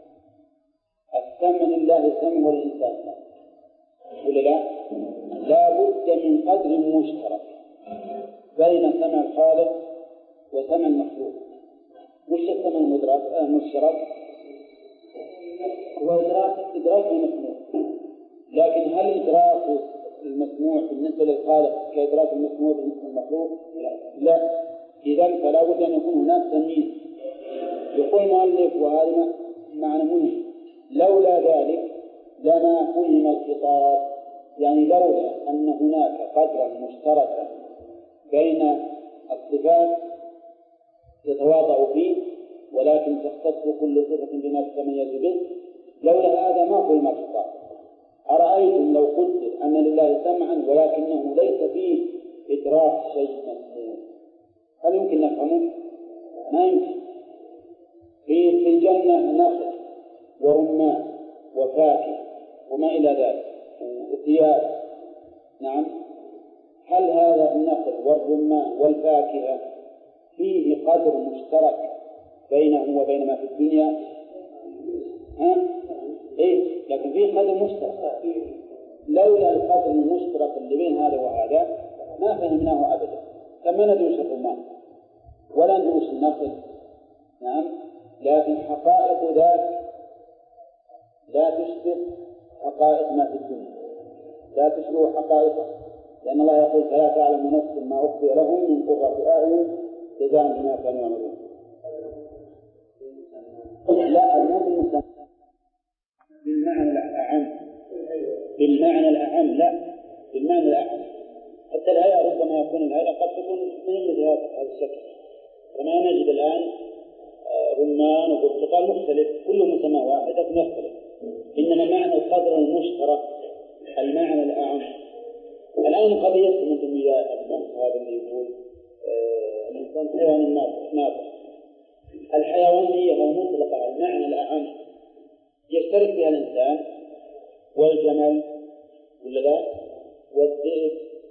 السمع لله سمع والإنسان ولا لا؟ لا بد من قدر مشترك بين سمع الخالق وسمع المخلوق. وش السمع المدرك المشترك؟ هو إدراك إدراك المخلوق، لكن هل إدراك المسموع بالنسبة للخالق كإدراك المسموع بالنسبة للمخلوق؟ لا. إذن فلا بد أن يكون هناك تمييز. يقول المؤلف وهذا معنى مهم: لولا ذلك لما فهم الخطاب، يعني لولا أن هناك قدرا مشتركا بين الصفات يتواضع فيه ولكن تختص كل صفة بما تتميز به، لولا هذا ما فهم الخطاب. أرأيتم لو قلت أن لله سمعا ولكنه ليس فيه إدراك شيء مسموع، هل يمكن نفهمه؟ ما يمكن. في الجنة نخل ورمان وفاكهة وما إلى ذلك وثياب، نعم، هل هذا النخل والرمان والفاكهة فيه قدر مشترك بينه وبين ما في الدنيا؟ ها؟ إيه؟ لكن فيه قدر مشترك. لولا القدر المشترك اللي بين هذا وهذا ما فهمناه أبدا. لما ندرس الرمان ولا ندرس النخل، نعم، لكن حقائق ذلك لا تشبه حقائق ما في الدنيا، لا تشبه حقائقه، لأن الله يقول: فلا تعلم نفس ما أخفي لهم من قرة أعين جزاء بما كانوا يعملون. لا، الموت المسمى بالمعنى الأعم، بالمعنى الأعم، لا بالمعنى الأعم. حتى الهيئة ربما يكون الهيئة قد تكون من مثل هذا الشكل، كما نجد الآن رمان وبرتقال مختلف، كله مسمى واحد لكن يختلف. إنما معنى القدر المشترك المعنى الأعم. الآن قضية من تنمية البحث هذا اللي يقول آه الإنسان حيوان ناطق. الحيوانية المطلقة المعنى الأعم يشترك فيها الإنسان والجمل ولا لا والذئب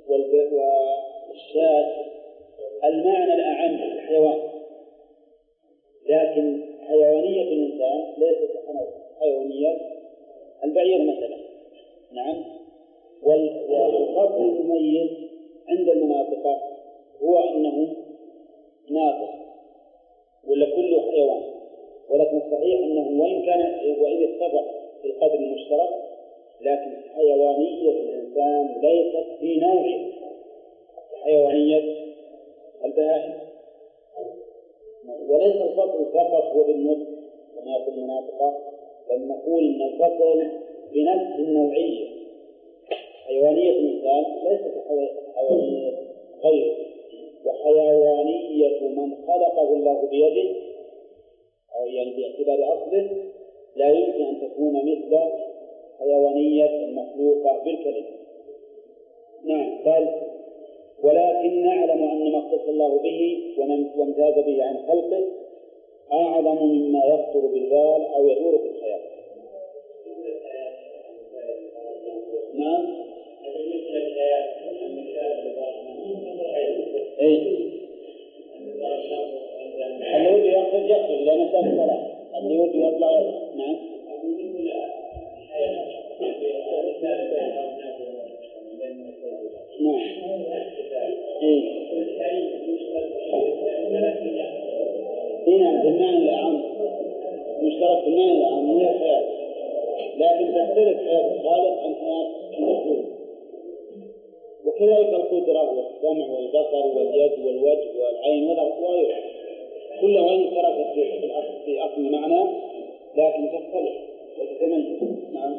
والشاة، المعنى الأعم الحيوان. لكن حيوانية الإنسان ليست حيوانية البعير مثلا، نعم. والفرق المميز عند المناطق هو أنه ناطق ولا كل حيوان، ولكن الصحيح أنه وإن كان وإن اتفق في القدر المشترك، لكن حيوانية الإنسان ليست في نوع حيوانية البهائم. وليس الفصل فقط هو بالنطق كما يقول المناطق، بل نقول ان الفصل بنفس النوعيه. حيوانيه الانسان ليست حيوانيه غيره، وحيوانيه من خلقه الله بيده او يعني باعتبار اصله لا يمكن ان تكون مثل حيوانيه المخلوقه بالكلمه. نعم. قال: ولكن نعلم أن ما اختص الله به وامتاز به عن خلقه أعظم مما يخطر بالبال أو يدور في الخيال. نعم. إيه. اللي يود يخرج يخرج لأن سأل الصلاة، اللي يود يطلع يطلع. نعم. هنا بالمعنى الأعم مشترك بالمعنى الأعم هي الحياة، لكن تختلف حياة الخالق عن حياة المخلوق. وكذلك القدرة والسمع والبصر واليد والوجه والعين والغيره كلها اشتركت في أصل معنى لكن تختلف وتتميز. نعم.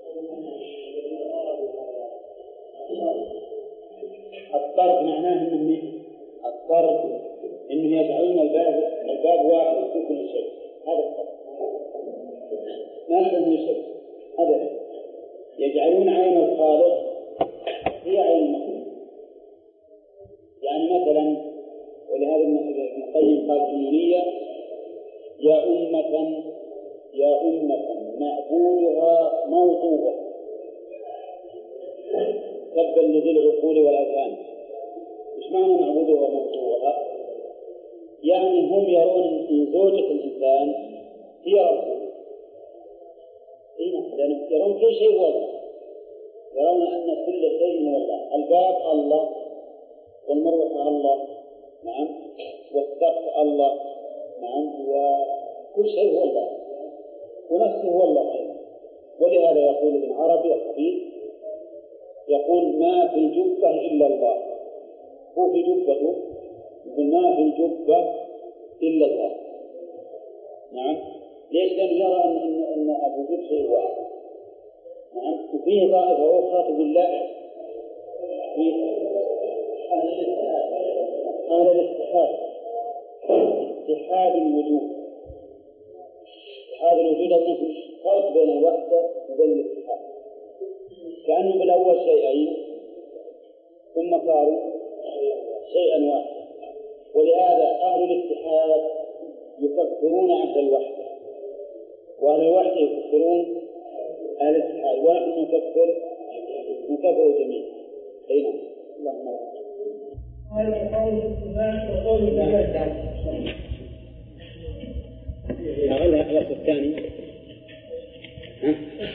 الطرد معناه انه الطرد انهم يجعلون الباب الباب واحد في كل شيء، هذا الطرد. ما من شيء هذا يجعلون عين الخالق هي عين المخلوق. يعني مثلا، ولهذا ابن القيم قال في النونية: يا أمة يا أمة معقولها موضوع تبا لذي العقول والأذهان. مش معنى معبودها وموضوعها؟ يعني هم يرون ان زوجة الإنسان هي ربه، يرون كل شيء هو الله، يرون أن كل شيء هو الله. الباب الله، والمروحة الله، نعم، والسقف الله، نعم، وكل شيء هو الله، ونفسه هو الله أيضا. ولهذا يقول ابن عربي الخبيث: يقول ما في الجبة إلا الله، هو في جبته يقول ما في الجبة إلا الله. نعم، ليش؟ لأن يرى أن, أن, أن أبو جبل شيء واحد. نعم، وفيه طائفة أخرى تقول لا، في أهل الاتحاد، أهل الاتحاد اتحاد الوجود، اتحاد الوجود أظن فرق بين الوحدة وبين الاتحاد، كأنه بالأول شيئين ثم صاروا شيئا واحدا. ولهذا أهل الاتحاد يكفرون أهل الوحدة، وأهل الوحدة يكفرون أهل الاتحاد، ونحن نكفر نكفر الجميع. أي نعم. اللهم أغلى الأصل الثاني. ها؟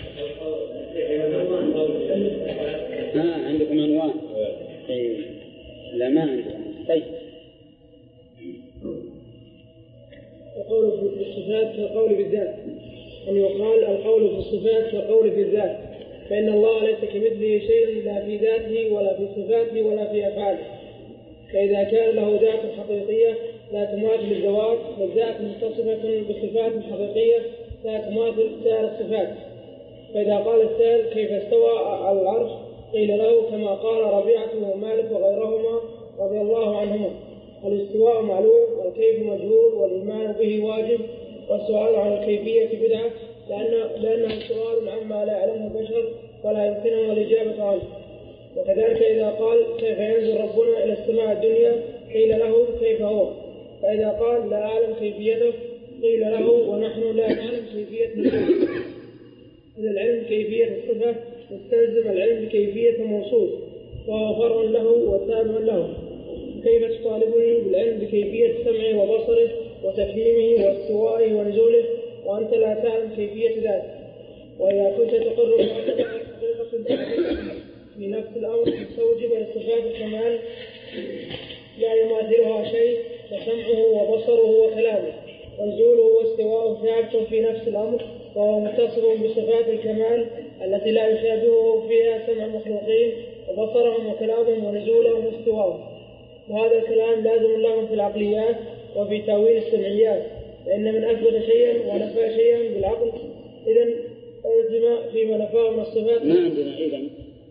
ها عندكم عنوان؟ إيه. لا ما عندكم. طيب. القول في الصفات كالقول بالذات، أن يقال القول في الصفات كالقول في الذات، فإن الله ليس كمثله شيء لا في ذاته ولا في صفاته ولا في أفعاله. فإذا كان له ذات حقيقية لا تماثل الذوات، والذات متصفة بصفات حقيقية لا تماثل سائر الصفات. فإذا قال السائل كيف استوى على العرش، قيل له كما قال ربيعة ومالك وغيرهما رضي الله عنهما: الاستواء معلوم والكيف مجهول والإيمان به واجب، والسؤال عن الكيفية بدعة، لأن لأنه سؤال عما لا يعلمه البشر ولا يمكنه الإجابة عنه. وكذلك إذا قال كيف ينزل ربنا إلى السماء الدنيا، قيل له كيف هو. فإذا قال لا أعلم كيفيته، قيل له ونحن لا نعلم كيفية نزوله. إذا العلم كيفية الصفة يستلزم العلم بكيفية الموصوف، وهو فرع له وتابع له. كيف تطالبني بالعلم بكيفية سمعه وبصره وتفهيمه واستوائه ونزوله وأنت لا تعلم كيفية ذلك؟ وإذا كنت تقر بحقيقة في نفس الأمر مستوجب لصفات الكمال لا يماثلها شيء، فسمعه وبصره وكلامه ونزوله واستواءه ثابت في نفس الأمر، وهو متصف بصفات الكمال التي لا يشابهه فيها سمع المخلوقين وبصرهم وكلامهم ونزولهم واستواءهم. وهذا الكلام لازم لهم في العقليات وفي تأويل السمعيات، لأن من أثبت شيئا ونفى شيئا بالعقل إذن ألزم فيما نفاه من الصفات. ما عندنا إذن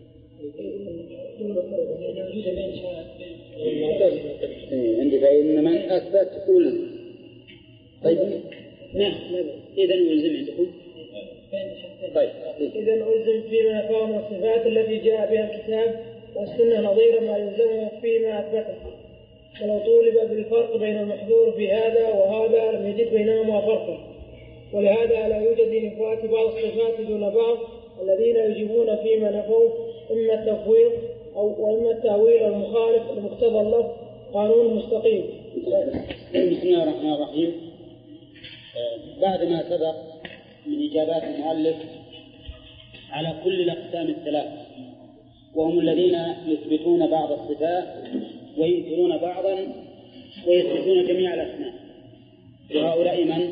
عندي فإن من أثبت ألزم. طيب نعم إذن ألزم عندكم. طيب إذن ألزم فيما نفاه من الصفات التي جاء بها الكتاب والسنة نظير ما يلزمه فيما أثبته. ولو طولب بالفرق بين المحذور في هذا وهذا لم يجد بينهما فرقا. ولهذا لا يوجد لنفاة بعض الصفات دون بعض. الذين يجيبون فيما نفوه إما التفويض أو وإما التأويل المخالف لمقتضى اللفظ قانون مستقيم. بسم الله الرحمن الرحيم. بعد ما سبق من إجابات المؤلف على كل الأقسام الثلاث، وهم الذين يثبتون بعض الصفات وينكرون بعضا ويثبتون جميع الأسماء. وهؤلاء من؟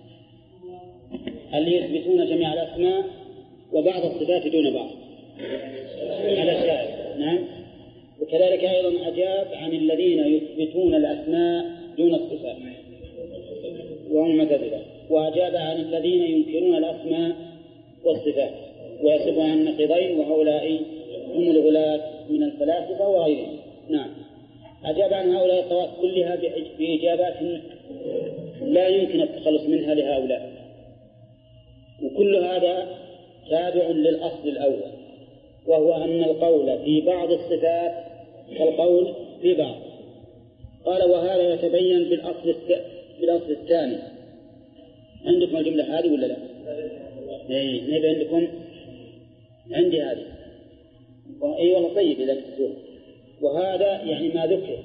اللي يثبتون جميع الأسماء وبعض الصفات دون بعض على الشاهد. نعم. وكذلك أيضا أجاب عن الذين يثبتون الأسماء دون الصفات وهم المعتزلة، وأجاب عن الذين ينكرون الأسماء والصفات ويصفون النقيضين، وهؤلاء هم الغلاة من الفلاسفة وغيرهم. نعم. أجاب عن هؤلاء الطوائف كلها بإجابات لا يمكن التخلص منها لهؤلاء، وكل هذا تابع للأصل الأول، وهو أن القول في بعض الصفات كالقول في بعض. قال وهذا يتبين بالأصل بالأصل الثاني. عندكم الجملة هذه ولا لا؟ إيه نبي عندكم. عندي هذه. أي والله طيب إذا كتبتوه. وهذا يعني ما ذكر.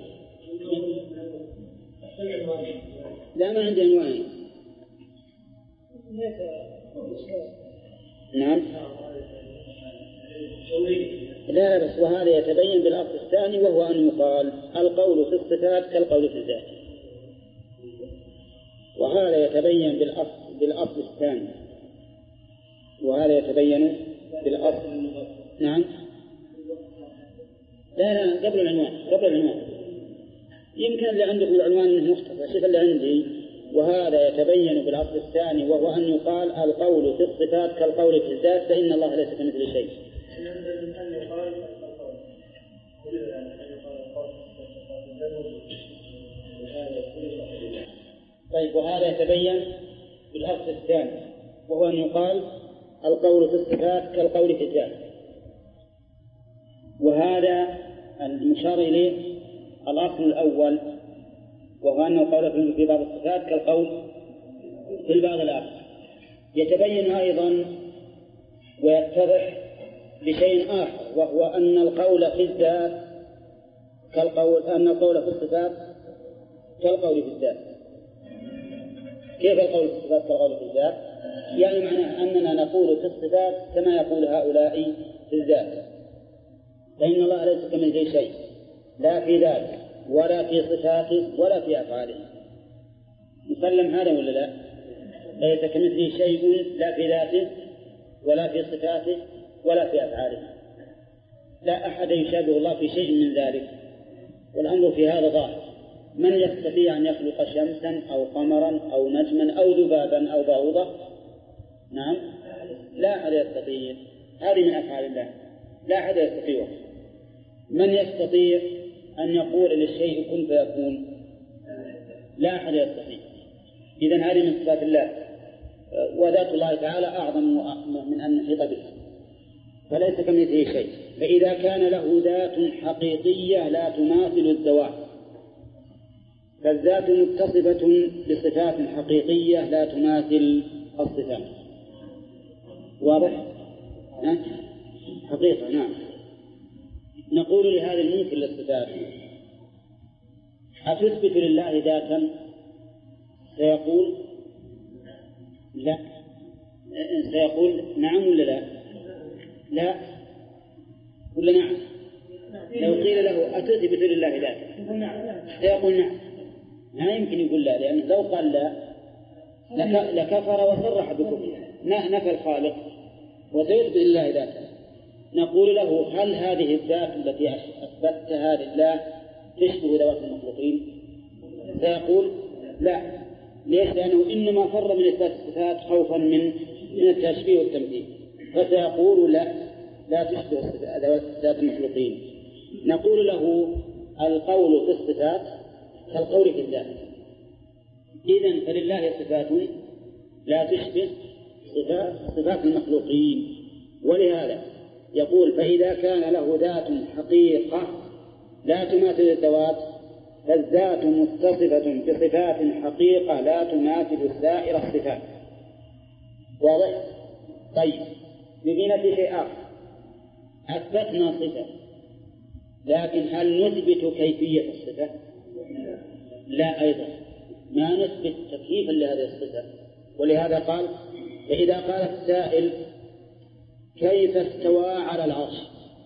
لا ما عندي عنوان. نعم. لا بس وهذا يتبين بالأصل الثاني، وهو أن يقال القول في الصفات كالقول في الذات. وهذا يتبين بالأصل بالأصل الثاني، وهذا يتبين بالأصل. نعم. لا لا قبل العنوان قبل العنوان يمكن اللي عندكم العنوان مختصر. شوف اللي عندي: وهذا يتبين بالأصل الثاني وهو أن يقال القول في الصفات كالقول في الذات فإن الله ليس كمثله شيء. طيب وهذا يتبين بالأصل الثاني وهو أن يقال القول في الصفات كالقول في الذات. وهذا المشار إليه الأصل الأول وهو أن القول في بعض الصفات كالقول في البعض الآخر. يتبين أيضا ويتضح بشيء آخر وهو أن القول في الذات كالقول أن القول في الصفات كالقول في الذات. كيف القول في الصفات كالقول في الذات؟ يعني معناه أننا نقول في الصفات كما يقول هؤلاء في الذات، فإن الله ليس كمثله شيء لا في ذاته ولا في صفاته ولا في أفعاله. نسلم هذا ولا لا؟ ليس كمثله شيء لا في ذاته ولا في صفاته ولا في أفعاله. لا أحد يشابه الله في شيء من ذلك، والأمر في هذا ظاهر. من يستطيع أن يخلق شمسا أو قمرا أو نجما أو ذبابا أو بعوضة؟ نعم، لا أحد يستطيع. هذه من أفعال الله، لا أحد يستطيع. من يستطيع أن يقول للشيء كن فيكون؟ لا أحد يستطيع. إذن هذه من صفات الله، وذات الله تعالى أعظم من أن نحيط به، فليس كمثله شيء. فإذا كان له ذات حقيقية لا تماثل الذوات، فالذات متصفة بصفات حقيقية لا تماثل الصفات. واضح؟ حقيقة. نعم. نقول لهذا المنكر للصفات: أتثبت لله ذاتا؟ سيقول لا. سيقول نعم ولا لا؟ لا ولا نعم؟ لو قيل له أتثبت لله ذاتا سيقول نعم. لا يمكن يقول لا، لأنه لو قال لا لكفر وصرح بكفره، نفى الخالق وسيثبت لله ذاتا. نقول له: هل هذه الذات التي أثبتها لله تشبه ذوات المخلوقين؟ سيقول لا. ليش؟ لأنه إنما فر من إثبات الصفات خوفا من من التشبيه والتمثيل، فسيقول لا، لا تشبه ذوات المخلوقين. نقول له: القول في الصفات كالقول في الذات. إذن فلله صفات لا تشبه صفات, صفات المخلوقين. ولهذا يقول: فإذا كان له ذات حقيقة لا تماثل الذوات فالذات متصفة بصفات حقيقة لا تماثل سائر الصفات. واضح؟ طيب، بقينا في شيء آخر. أثبتنا صفة، لكن هل نثبت كيفية الصفة؟ لا، أيضا ما نثبت تكييفا لهذه الصفة. ولهذا قال: فإذا قال السائل كيف استوى على العرش،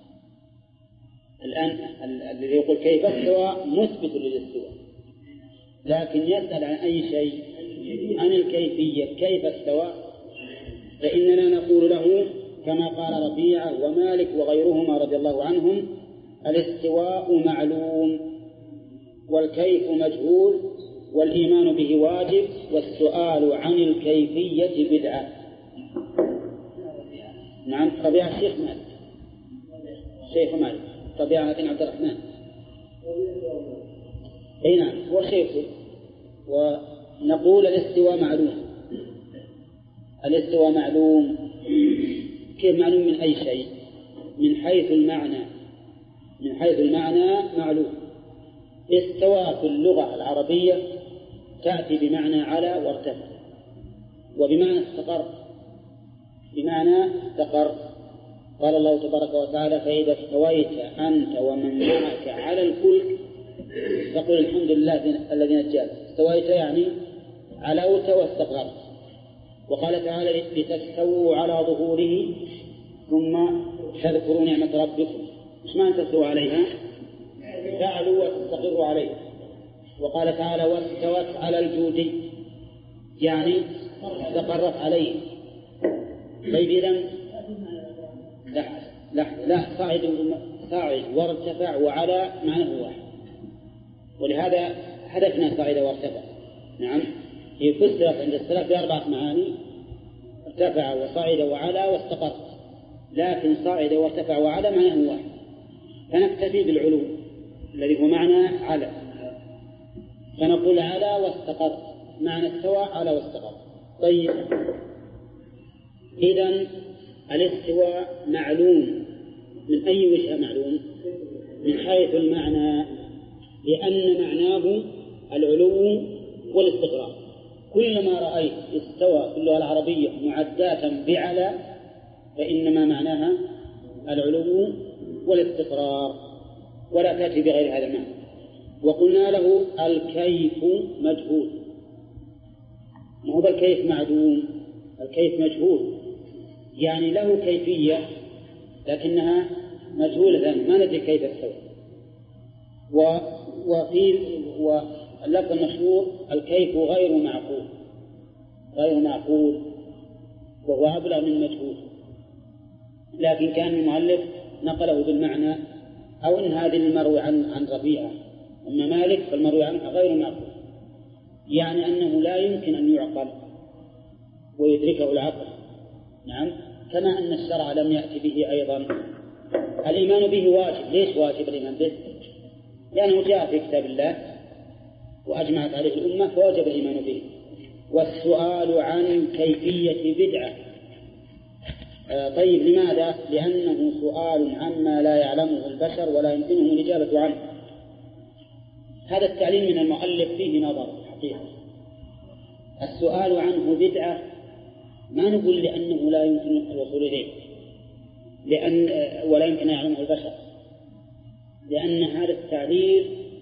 الآن الذي يقول كيف استوى مثبت للاستواء، لكن يسأل عن أي شيء؟ عن الكيفية، كيف استوى؟ فإننا نقول له كما قال ربيعة ومالك وغيرهما رضي الله عنهم: الاستواء معلوم والكيف مجهول والإيمان به واجب والسؤال عن الكيفية بدعة. نعم، ربيعة الشيخ مالك، الشيخ مالك ربيعة بن عبد الرحمن. اي نعم، هو شيخه. ونقول الاستواء معلوم. الاستواء معلوم، كيف معلوم؟ من أي شيء؟ من حيث المعنى. من حيث المعنى معلوم. استوى في اللغة العربية تأتي بمعنى على وارتفع، وبمعنى استقر، بمعنى استقر. قال الله تبارك وتعالى: فإذا استويت أنت ومن معك على الفلك فقل الحمد لله الذي نجاك. استويت يعني علوت واستقرت. وقال تعالى: لتستووا على ظهوره ثم تذكروا نعمة ربكم. مش معنى تستووا عليها؟ تعلوا وتستقروا عليه. وقال تعالى: واستوت على الجودي، يعني استقرت عليه. طيب إذن لا لا لا صاعد صعد وارتفع وعلى معناه واحد، ولهذا حدثنا صعد وارتفع. نعم، هي فسرت عند السلف بأربعة معاني: ارتفع وصعد وعلى واستقر، لكن صعد وارتفع وعلى معناه واحد، فنكتفي بالعلو الذي هو معنى على، فنقول على واستقر، معنى استوى على واستقر. طيب، إذن الاستواء معلوم من أي وجه معلوم؟ من حيث المعنى، لأن معناه العلو والاستقرار. كلما رأيت استوى في اللغة العربية معداة بعلى فإنما معناها العلو والاستقرار، ولا تأتي بغير هذا المعنى. وقلنا له الكيف مجهول، ما هو الكيف معدوم، الكيف مجهول، يعني له كيفية لكنها مجهولة، ما ندري كيف تسوي. وفي واللفظ المشهور الكيف غير معقول، غير معقول، وهو أبلغ من مجهول، لكن كان المؤلف نقله بالمعنى، أو إن هذه المروي عن عن ربيعة أما مالك فالمروي عنه غير معقول، يعني أنه لا يمكن أن يعقل ويدركه العقل. نعم، كما أن الشرع لم يأتي به أيضا. الإيمان به واجب. ليش واجب الإيمان به؟ لأنه جاء في كتاب الله وأجمعت عليه الأمة فوجب الإيمان به. والسؤال عن كيفية بدعة. آه طيب، لماذا؟ لأنه سؤال عما لا يعلمه البشر ولا يمكنهم الإجابة عنه. هذا التعليم من المؤلف فيه نظر حقيقة. السؤال عنه بدعة، ما نقول لأنه لا يمكن الوصول إليه لأن ولا يمكن أن يعلمه البشر، لأن هذا التعليل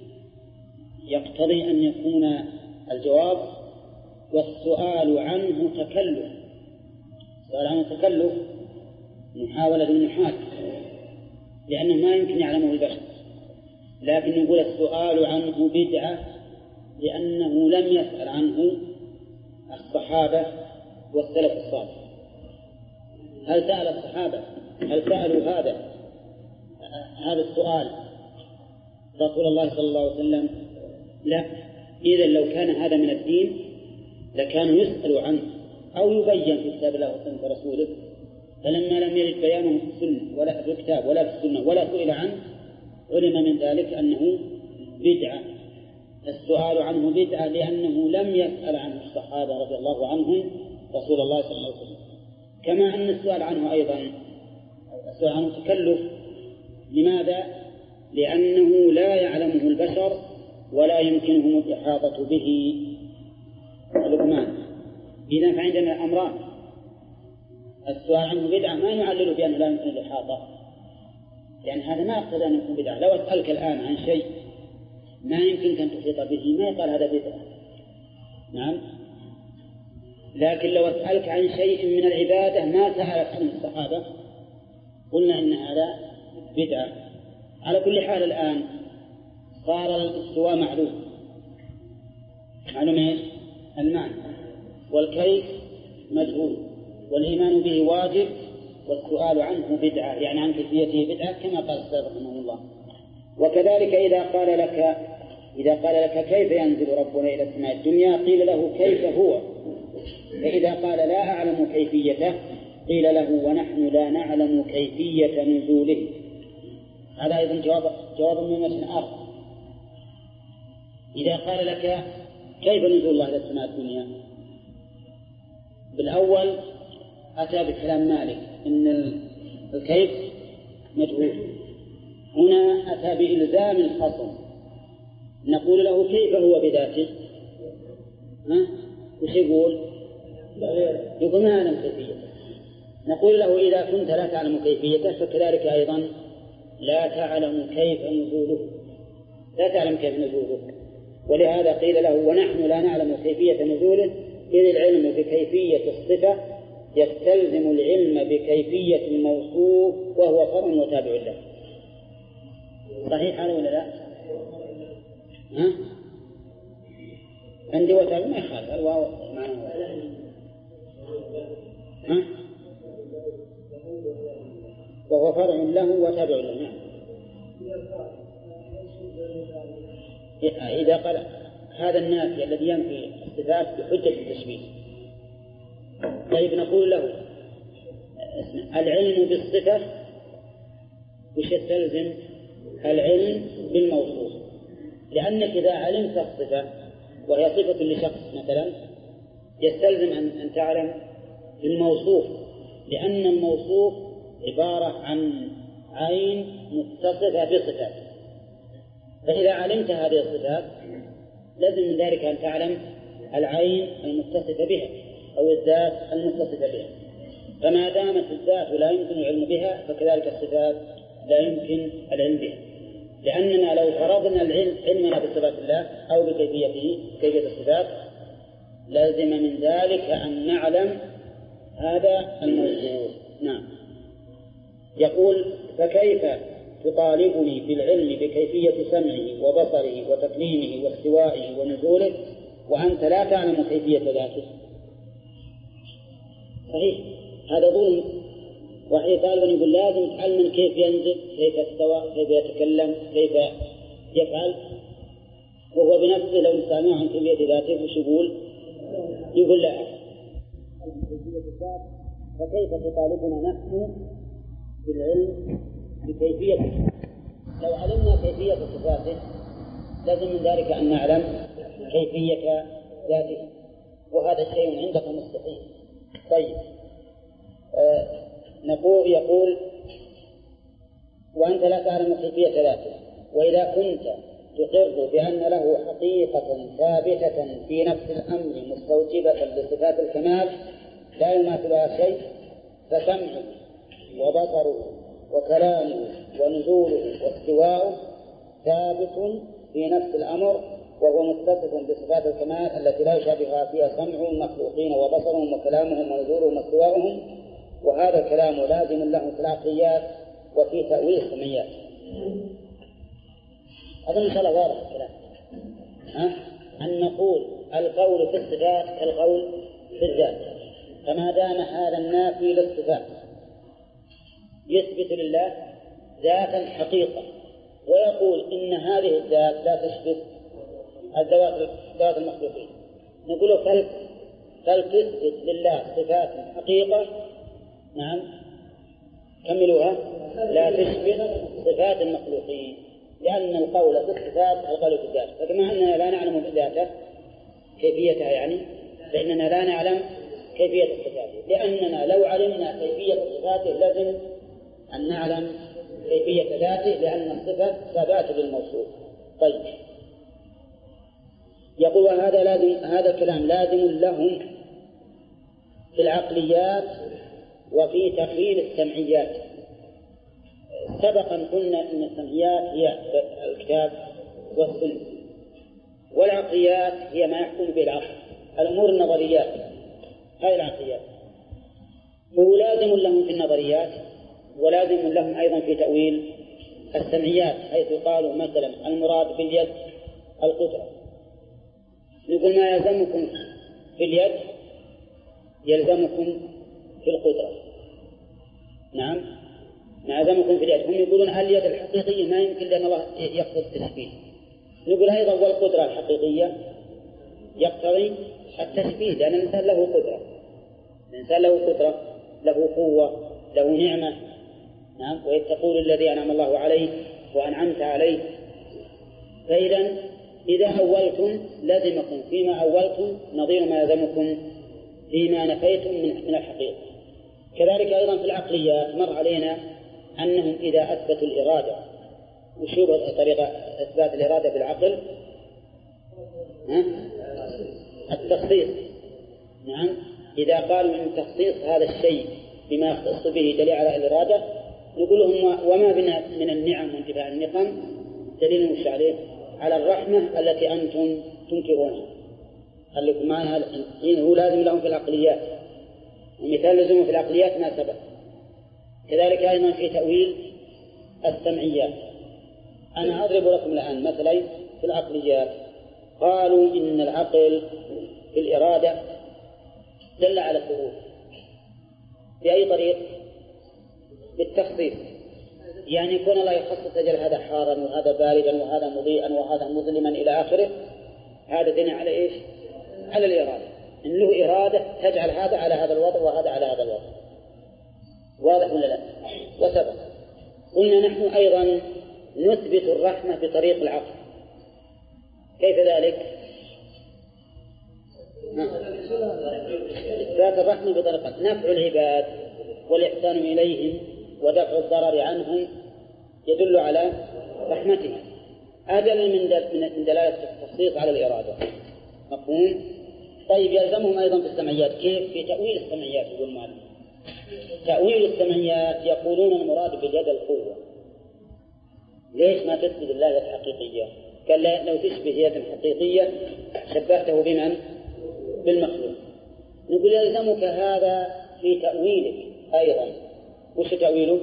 يقتضي أن يكون الجواب والسؤال عنه تكلف. السؤال عنه تكلف، محاولة المحال، لأنه ما يمكن يعلمه البشر. لكن نقول السؤال عنه بدعة لأنه لم يسأل عنه الصحابة والسلف الصالح. هل سأل الصحابة؟ هل سألوا هذا هذا السؤال رسول الله صلى الله عليه وسلم؟ لا. إذن لو كان هذا من الدين لكانوا يسألوا عنه أو يبين في كتاب الله وسنة رسوله، فلما لم يرد بيانه في السنة ولا في الكتاب ولا في السنة ولا سئل عنه علم من ذلك أنه بدعة. السؤال عنه بدعة لأنه لم يسأل عنه الصحابة رضي الله عنهم رسول الله صلى الله عليه وسلم. كما أن السؤال عنه أيضا السؤال عنه تكلف. لماذا؟ لأنه لا يعلمه البشر ولا يمكنهم الإحاطة به. لقمان. إذن فعندنا أمران: السؤال عنه بدعة ما نعلل بأنه لا يمكن الإحاطة، يعني هذا ما يقتضي أن يكون بدعة. لو أسألك الآن عن شيء ما يمكنك أن تحيط به ما يقال هذا بدعة. نعم. لكن لو أسألك عن شيء من العبادة ما سألت عنه الصحابة قلنا إن هذا بدعة. على كل حال الآن صار الاستواء معلوم. معلوم إيش؟ المعنى. والكيف مجهول، والإيمان به واجب، والسؤال عنه بدعة، يعني عن كيفيته بدعة كما قال السلف رحمه الله. وكذلك إذا قال لك إذا قال لك كيف ينزل ربنا إلى السماء الدنيا قيل له كيف هو، فإذا قال لا أعلم كيفيته قيل له ونحن لا نعلم كيفية نزوله. هذا أيضا جواب جواب من وجه آخر. إذا قال لك كيف نزول الله إلى السماء الدنيا، بالأول أتى بكلام مالك إن الكيف مجهول، هنا أتى بإلزام الخصم. نقول له كيف هو بذاته؟ ها؟ وش يقول؟ يقول ما أعلم كيفيته. نقول له إذا كنت لا تعلم كيفيته فكذلك أيضا لا تعلم كيف نزوله، لا تعلم كيف نزوله. ولهذا قيل له ونحن لا نعلم كيفية نزوله، إذ العلم بكيفية الصفة يستلزم العلم بكيفية الموصوف وهو فرع وتابع له. صحيح هذا ولا لا؟ ها؟ عندي وتابع ما يخالف الواو معناه. ها؟ وهو فرع له وتابع له. نعم. إذا قال هذا النافي الذي ينفي الصفات بحجة التشبيه، طيب نقول له العلم بالصفة وش يستلزم؟ العلم بالموصوف، لأنك إذا علمت الصفة وهي صفة لشخص مثلا يستلزم أن تعلم الموصوف، لأن الموصوف عبارة عن عين متصفة بصفات، فإذا علمت هذه الصفات لازم من ذلك أن تعلم العين المتصفة بها أو الذات المتصفة بها، فما دامت الذات لا يمكن العلم بها فكذلك الصفات لا يمكن العلم بها، لأننا لو فرضنا العلم علمنا بصفات الله أو بكيفيته كيفية الصفات لازم من ذلك أن نعلم هذا الموضوع. نعم. يقول فكيف تطالبني بالعلم بكيفية سمعه وبصره وتكليمه واستوائه ونزوله وأنت لا تعلم كيفية ذاته؟ صحيح، هذا ظلم. وحي طالبا يقول لازم تعلم كيف ينزل، كيف استوى، كيف يتكلم، كيف يفعل، وهو بنفسه لو استعماه عن كيفية ذاته وش يقول؟ يقول لا أعلم كيفية الذات، فكيف تطالبنا نحن بالعلم بكيفية؟ لو علمنا كيفية صفاته لازم من ذلك أن نعلم كيفية ذاته، وهذا الشيء عندك مستحيل. طيب آه نقول يقول وأنت لا تعلم كيفية ذاته، وإذا كنت تقر بأن له حقيقة ثابتة في نفس الأمر مستوجبة لصفات الكمال لا يماثلها شيء، فسمعه وبصره وكلامه ونزوله واستواءه ثابت في نفس الأمر وهو متصف بصفات الكمال التي لا يشابهها فيها سمع المخلوقين وبصرهم وكلامهم ونزولهم واستواءهم، وهذا الكلام لازم له في العقليات وفي تأويل السمعيات. هذا إن شاء الله واضح الكلام. ها؟ أن نقول القول في الصفات كالقول في الذات، فما دام هذا النافي للصفات يثبت لله ذاتا حقيقة ويقول إن هذه الذات لا تشبه الذوات المخلوقين، نقول فل فلتثبت لله صفات حقيقة. نعم كملوها، لا تشبه صفات المخلوقين، لأن القول في الصفات القول في الذات، فكما أننا لا نعلم ذاته كيفيتها يعني فإننا لا نعلم كيفية صفاته، لأننا لو علمنا كيفية صفاته لازم أن نعلم كيفية ذاته، لأن الصفة ثابتة للموصوف. طيب يقول وهذا لازم، هذا الكلام لازم لهم في العقليات وفي تقرير السمعيات. سبقا قلنا أن السمعيات هي الكتاب والسنة، والعقليات هي ما يحكم به العقل، الأمور النظريات هذه العقليات، هو لازم لهم في النظريات ولازم لهم أيضا في تأويل السمعيات، حيث قالوا مثلا المراد باليد القدرة، نقول ما يلزمكم في اليد يلزمكم في القدرة. نعم ما يلزمكم في اليد، هم يقولون اليد الحقيقية ما يمكن لأن الله يقصد التشبيه، نقول أيضا والقدرة الحقيقية يقتضي التشبيه، لأن الإنسان له قدرة، الإنسان له قدرة، له قوة، له نعمة. نعم وإذ تقول الذي أنعم الله عليه وأنعمت عليه. فإذا إذا أولتم لازمكم فيما أولتم نظير ما لازمكم فيما نفيتم من الحقيقة. كذلك أيضا في العقليات مر علينا أنهم إذا أثبتوا الإرادة، وشوف طريقة إثبات الإرادة بالعقل، ها؟ التخصيص. نعم إذا قالوا إن تخصيص هذا الشيء بما يختص به دليل على الإرادة، نقول لهم وما بنا من النعم وانتفاع النقم دليل مش عليه على الرحمة التي أنتم تنكرونها. قال لكم معنى هو لازم لهم في العقليات، ومثال لزوم في العقليات ما سبق. كذلك أيضا في تأويل السمعيات. أنا أضرب لكم الآن مثلا في العقليات، قالوا إن العقل في الإرادة دل على الثبوت بأي طريق؟ بالتخصيص. يعني يكون الله يخصص أجل هذا حارا وهذا باردا وهذا مضيئا وهذا مظلما إلى آخره، هذا دين على إيش؟ على الإرادة، إن له إرادة تجعل هذا على هذا الوضع وهذا على هذا الوضع. واضح ولا لا؟ وسبق قلنا نحن أيضا نثبت الرحمة بطريق العقل. كيف ذلك؟ إثبات الرحمة بطريقة نفع العباد والإحسان إليهم ودفع الضرر عنهم يدل على رحمته، أجل من دلالة التخصيص على الإرادة. مفهوم؟ طيب يلزمهم أيضا في السمعيات. كيف؟ في تأويل السمعيات. يقول مالك تأويل السمعيات يقولون المراد باليد القوة. ليش ما تثبت الله يد حقيقية؟ قال لو تشبه يد حقيقية شبهته بمن؟ بالمخلوق. نقول يلزمك هذا في تأويلك أيضا. وش تأويله؟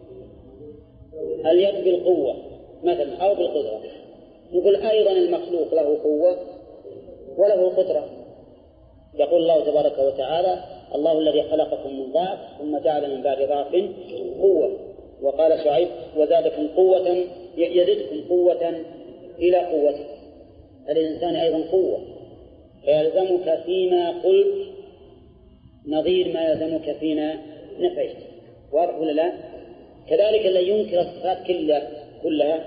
اليد بالقوة مثلا أو بالقدرة. نقول أيضا المخلوق له قوة وله قدرة. يقول الله تبارك وتعالى الله الذي خلقكم من ضعف ثم جعل من بعد ضعف قوة. وقال شعيب وزادكم قوة يزدكم قوة إلى قوة. الإنسان أيضا قوة، فيلزمك فيما قلت نظير ما يلزمك فيما نفيت. واضح ولا لا؟ كذلك الذي ينكر الصفات كلها كلها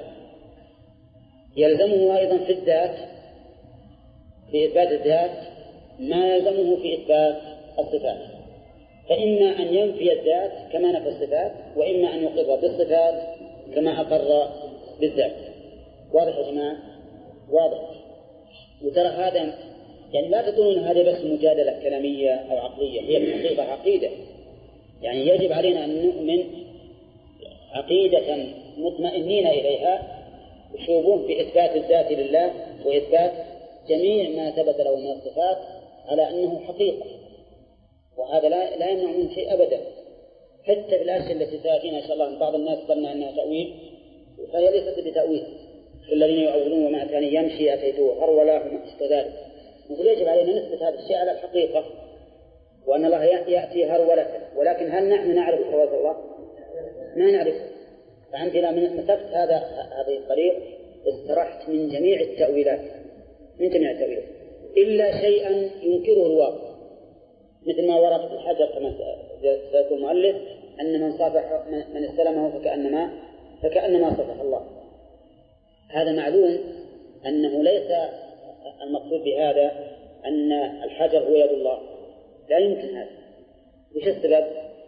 يلزمه أيضا في الذات في إثبات الذات ما يلزمه في إثبات الصفات. فإما أن ينفي الذات كما نفى الصفات، وإما أن يقر بالصفات كما أقر بالذات. واضح يا جماعة؟ واضح. وترى هذا يعني لا تظنون هذا بس مجادلة كلامية أو عقلية، هي الحقيقة عقيدة. يعني يجب علينا أن نؤمن عقيدة مطمئنين إليها وشوبون في إثبات الذات لله وإثبات جميع ما ثبت له من الصفات على أنه حقيقة. وهذا لا, لا يمنع من شيء أبدا، حتى في الأشياء التي تأتينا إن شاء الله بعض الناس ظن أنها تأويل، فهي ليست بتأويل. الذين يؤولون وما كان يمشي أتيته هرولا وما استذلك. نقول يجب علينا نثبت هذا الشيء على الحقيقة، وأن الله يأتي هرولة. ولكن هل نحن نعرف هرولة الله؟ ما نعرف. فأنت إذا مسكت هذا هذه الطريق استرحت من جميع التأويلات، من جميع التأويلات إلا شيئا ينكره الواقع، مثل ما ورد في الحجر كما سيقول المؤلف أن من صافح من استلمه فكأنما فكأنما صفح الله. هذا معلوم أنه ليس المقصود بهذا أن الحجر هو يد الله، لا يمكن هذا. وش السبب؟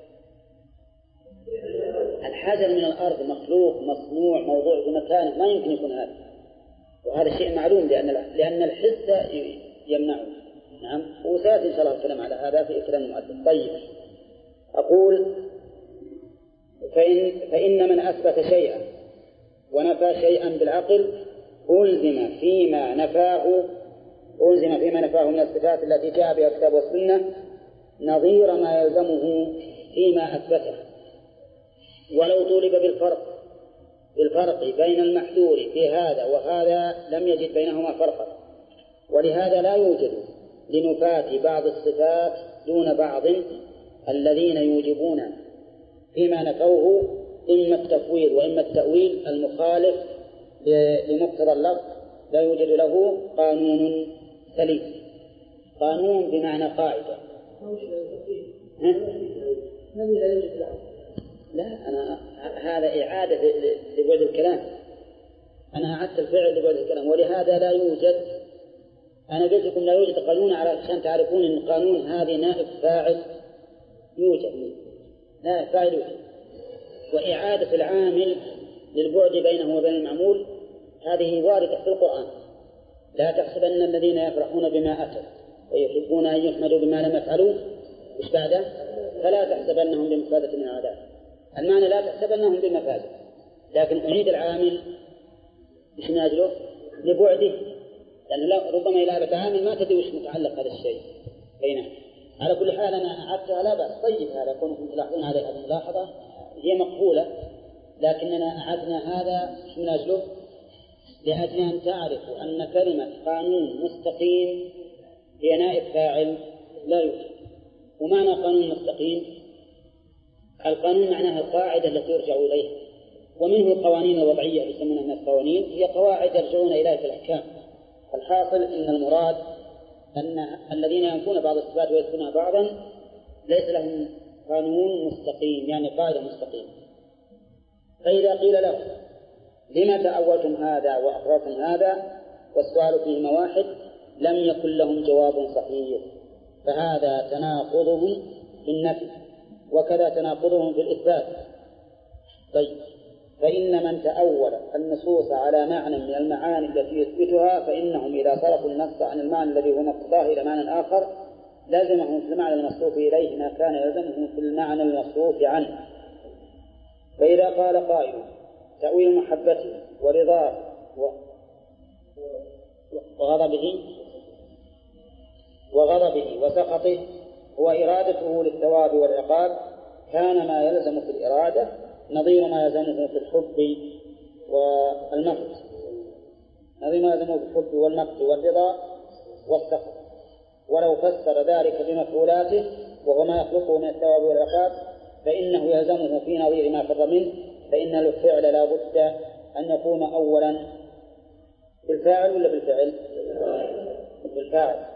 الحجر من الأرض مخلوق مصنوع موضوع بمكانه، ما يمكن يكون هذا. وهذا شيء معلوم لأن لأن الحس يمنعه. نعم. وسيأتي إن شاء الله الكلام على هذا في كلام المؤلف. طيب أقول فإن فإن من أثبت شيئا ونفى شيئا بالعقل ألزم فيما نفاه ألزم فيما نفاه من الصفات التي جاء بها الكتاب والسنة نظير ما يلزمه فيما أثبته، ولو طولب بالفرق بالفرق بين المحذور في هذا وهذا لم يجد بينهما فرقا. ولهذا لا يوجد لنفاة بعض الصفات دون بعض الذين يوجبون فيما نفوه إما التفويض وإما التأويل المخالف لمقتضى اللفظ لا يوجد له قانون سليم. قانون بمعنى قاعدة. لا أنا هذا إعادة لبعد الكلام، أنا أعدت الفعل لبعد الكلام. ولهذا لا يوجد، أنا قلت لكم لا يوجد قانون علشان تعرفون أن قانون هذه نائب فاعل يوجد، نائب فاعل يوجد. وإعادة العامل للبعد بينه وبين المعمول هذه واردة في القرآن. لا تحسبن الذين يفرحون بما أتوا ويحبون أن يحمدوا بما لم يفعلوا إيش بعده؟ فلا تحسبنهم بمفازة من العذاب. المعنى لا تحسبنهم بمفازة، لكن أعيد العامل إيش من أجله؟ لبعده، لأن ربما إلى عامل ما تدري وش متعلق هذا الشيء. هنا على كل حال أنا أعدتها لا بأس. طيب هذا كونكم تلاحظون عليه هذه الملاحظة هي مقبولة، لكننا أعدنا هذا من أجله لأجل أن تعرفوا أن كلمة قانون مستقيم هي نائب فاعل لا يوجد. ومعنى قانون مستقيم القانون معناها القاعدة التي يرجع إليها، ومنه القوانين الوضعية يسمونها من القوانين، هي قواعد يرجعون إليها في الأحكام. الحاصل أن المراد أن الذين ينفون بعض الصفات ويثبتون بعضا ليس لهم قانون مستقيم، يعني قاعدة مستقيمة. فإذا قيل له لما تأولتم هذا وأقررتم هذا والسؤال فيهما واحد، لم يكن لهم جواب صحيح، فهذا تناقضهم بالنفي وكذا تناقضهم في الإثبات. طيب، فإن من تأول النصوص على معنى من المعاني التي يثبتها فإنهم إذا صرفوا النص عن المعنى الذي هو مقتضاه إلى معنى آخر لازمهم في المعنى المصروف إليه ما كان يلزمهم في المعنى المصروف عنه. فإذا قال قائل تأويل محبته ورضاه وغضبه وغضبه وسخطه هو إرادته للثواب والعقاب، كان ما يلزم في الإرادة نظير ما يلزمه في الحب والمقت نظير ما يلزمه في الحب والمقت والرضا والسخط. ولو فسر ذلك بمفعولاته وهو ما يخلقه من الثواب والعقاب فإنه يلزمه في نظير ما فر منه، فإن الفعل لا بد أن يكون أولا بالفاعل ولا بالفعل؟ بالفاعل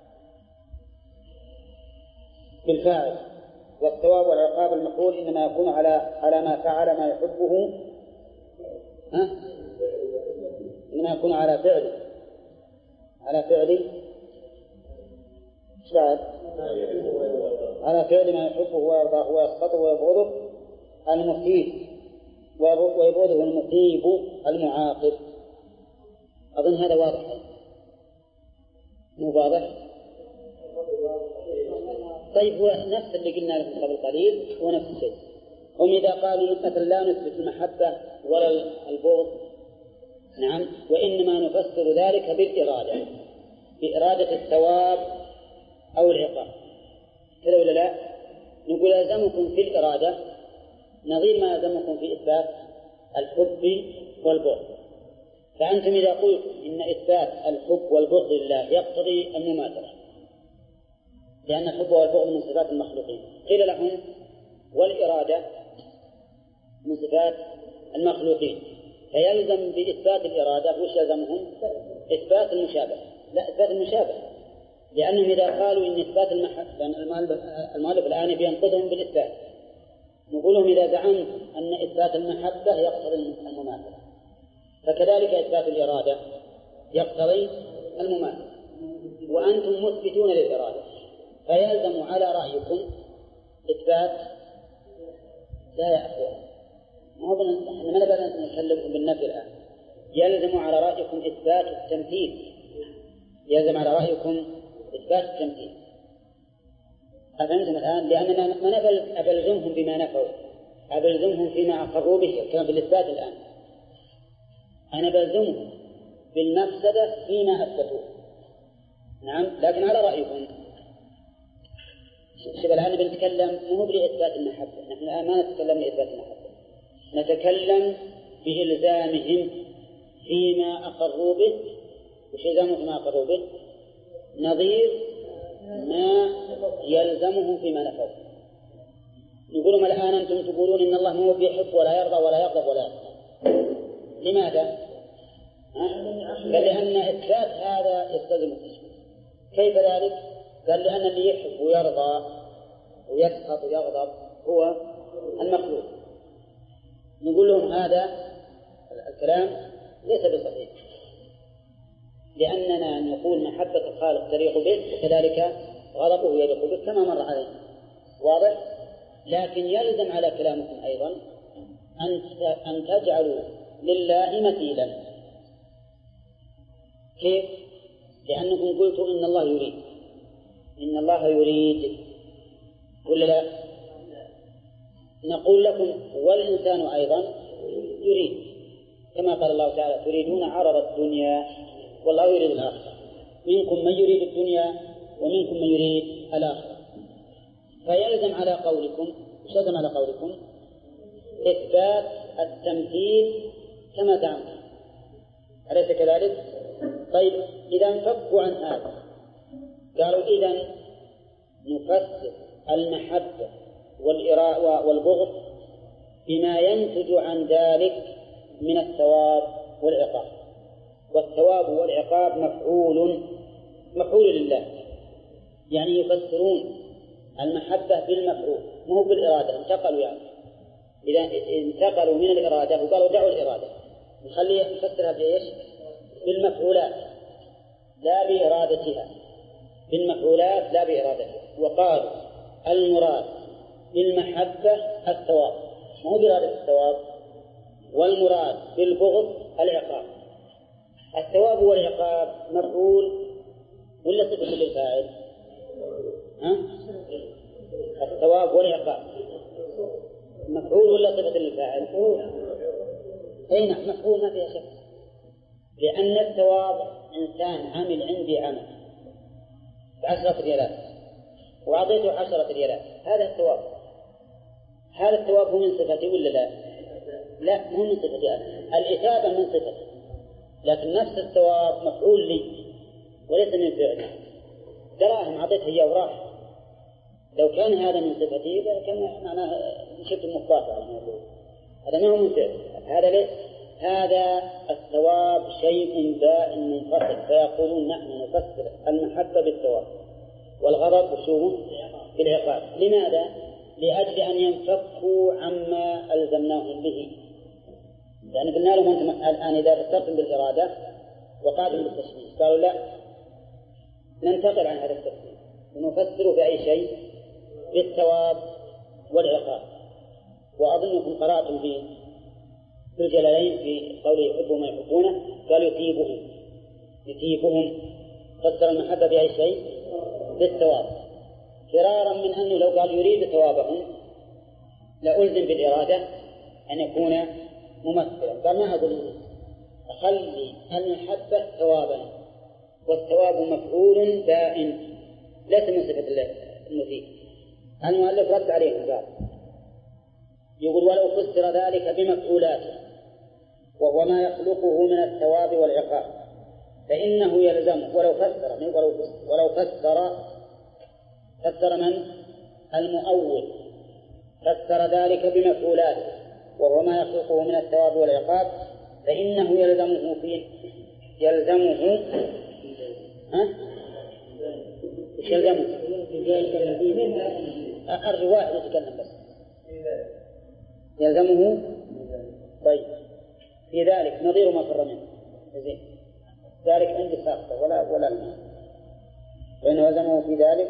بالفاعل والثواب والعقاب المفعول إنما يكون على على ما فعل ما يحبه، ها؟ إنما يكون على فعل على فعل بعد على فعل ما يحبه ويرضاه ويسخطه ويبغضه المثيب ويبغضه المثيب المعاقب. أظن هذا واضح، مو واضح؟ طيب، هو نفس اللي قلنا لكم قبل قليل، هو نفس الشيء. هم إذا قالوا مثلا لا نثبت المحبة ولا البغض، نعم، وإنما نفسر ذلك بالإرادة، بإرادة الثواب أو العقاب، كذا ولا لا؟ نقول يلزمكم في الإرادة نظير ما يلزمكم في إثبات الحب والبغض. فأنتم إذا قلت إن إثبات الحب والبغض لله يقتضي المماثلة، لأن الحب والبغض من صفات المخلوقين، قيل لهم والإرادة من صفات المخلوقين، فيلزم بإثبات الإرادة وش يلزمهم؟ إثبات المشابهة. لا، إثبات المشابهة، لأنهم إذا قالوا إن إثبات المحبة، المؤلف الآن ينقضهم بالإثبات، نقول لهم إذا زعمت أن إثبات المحبة يقتضي المماثلة، فكذلك إثبات الإرادة يقتضي المماثلة، وأنتم مثبتون للإرادة، فيلزم على رأيكم إثبات. لا يا أخوان، نحن ما نبدأ نتكلم بالنفي الآن. يلزم على رأيكم إثبات التمثيل، يلزم على رأيكم إثبات التمثيل. أفهمتم الآن؟ لأننا ما نبلزمهم بما نفوا، أبلزمهم فيما أقروا به كما بالإثبات الآن. أنا بلزمهم بالمفسدة فيما أثبتوه، نعم، لكن على رأيكم. شوف الآن بنتكلم مو بإثبات المحبة، نحن الآن ما نتكلم بإثبات المحبة، نتكلم بإلزامهم فيما أقروا به. وش يلزمهم فيما أقروا به؟ نظير ما يلزمهم فيما نفوا. نقولهم الآن أنتم تقولون إن الله مو بيحب ولا يرضى ولا يغضب ولا يغضب. لماذا؟ قال لأن إثبات هذا يستلزم التشبيه. كيف ذلك؟ قال لأن اللي يحب ويرضى ويسخط ويغضب هو المخلوق. نقول لهم هذا الكلام ليس بصحيح، لأننا نقول محبة الخالق تليق به وكذلك غضبه يليق به كما مر علينا، واضح؟ لكن يلزم على كلامكم أيضا أن تجعلوا لله مثيلا. كيف؟ لأنكم قلتوا إن الله يريد، إن الله يريد ولا لا؟ نقول لكم والإنسان أيضا يريد، كما قال الله تعالى تريدون عرض الدنيا والله يريد الآخرة، منكم من يريد الدنيا ومنكم من يريد الآخرة. فيلزم على قولكم، مش يلزم على قولكم إثبات التمثيل كما زعمتم، أليس كذلك؟ طيب، إذا انفكوا عن هذا قالوا إذن نفسر المحبة والإراء والبغض بما ينتج عن ذلك من الثواب والعقاب. والثواب والعقاب مفعول مفعول لله، يعني يفسرون المحبة بالمفعول مو بالإرادة. انتقلوا يعني إذا انتقلوا من الإرادة وقالوا دعوا الإرادة، نخليه يفسرها بإيش؟ بالمفعولات لا بإرادتها، بالمفعولات لا بإرادتها. وقالوا المراد بالمحبة الثواب مو بإرادة الثواب، والمراد بالبغض العقاب. الثواب والعقاب مفعول ولا صفة للفاعل؟ ها؟ الثواب والعقاب مفعول ولا صفة للفاعل؟ أي نعم مفعول ما فيها شك، لأن الثواب إنسان عمل عندي عمل بعشرة ريالات وأعطيته عشرة ريالات، هذا الثواب. هذا الثواب هو من صفتي ولا لا؟ لا مو من صفتي أنا، الإثابة من صفتي، لكن نفس الثواب مفعول لي وليس من فعلي. دراهم أعطيته إياه وراح، لو كان هذا من صفتي كان معناه شفت المخاطرة، هذا ما هو من فعل. هذا ليس، هذا الثواب شيء بائن منفصل، فيقولون نحن نفسر المحبة بالثواب والغضب وشوه بالعقاب. لماذا؟ لأجل أن ينفكوا عما ألزمناهم به. لأن قلنا لهم أنتم الآن إذا فسرتم بالإرادة وقعدوا بالتشبيه، قالوا لا ننتقل عن هذا التفسير ونفسر بأي شيء بالثواب والعقاب. وأظنكم قرأتم في الجلالين في قوله يحبهم ما يحبونه، قال يثيبهم يثيبهم فسر المحبة بأي شيء بالثواب، فرارا من أنه لو قال يريد ثوابهم لألزم بالإرادة أن يكون ممثلا. قال ما أقول أخلي المحبة ثوابا، والثواب مفعول بائن ليس من صفة المثيب. المؤلف رد عليهم قال يقول ولو فسر ذلك بمفعولاته وهو ما يخلقه من الثواب والعقاب فإنه يلزم. ولو فسر ولو فسر فسر من؟ المؤول فسر ذلك بمفعولاته وهو ما يخلقه من الثواب والعقاب فإنه يلزمه فيه يلزمه ها؟ إيش يلزمه؟ الرواية يتكلم بس يلزمه. طيب في ذلك نظير ما فر منه زين، ذلك عندي ساقطة ولا ولا الماء، فإنه يلزمه في ذلك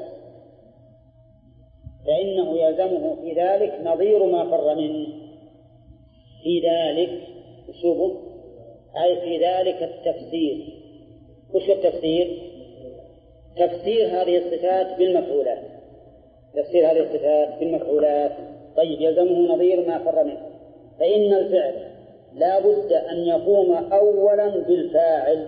فإنه يلزمه في ذلك نظير ما فر منه. في ذلك شوفوا أي في ذلك التفسير. وش التفسير؟ تفسير هذه الصفات بالمفعولات، تفسير هذه الصفات بالمفعولات. طيب يلزمه نظير ما فر منه، فإن الفعل لا بد أن يقوم أولا بالفاعل،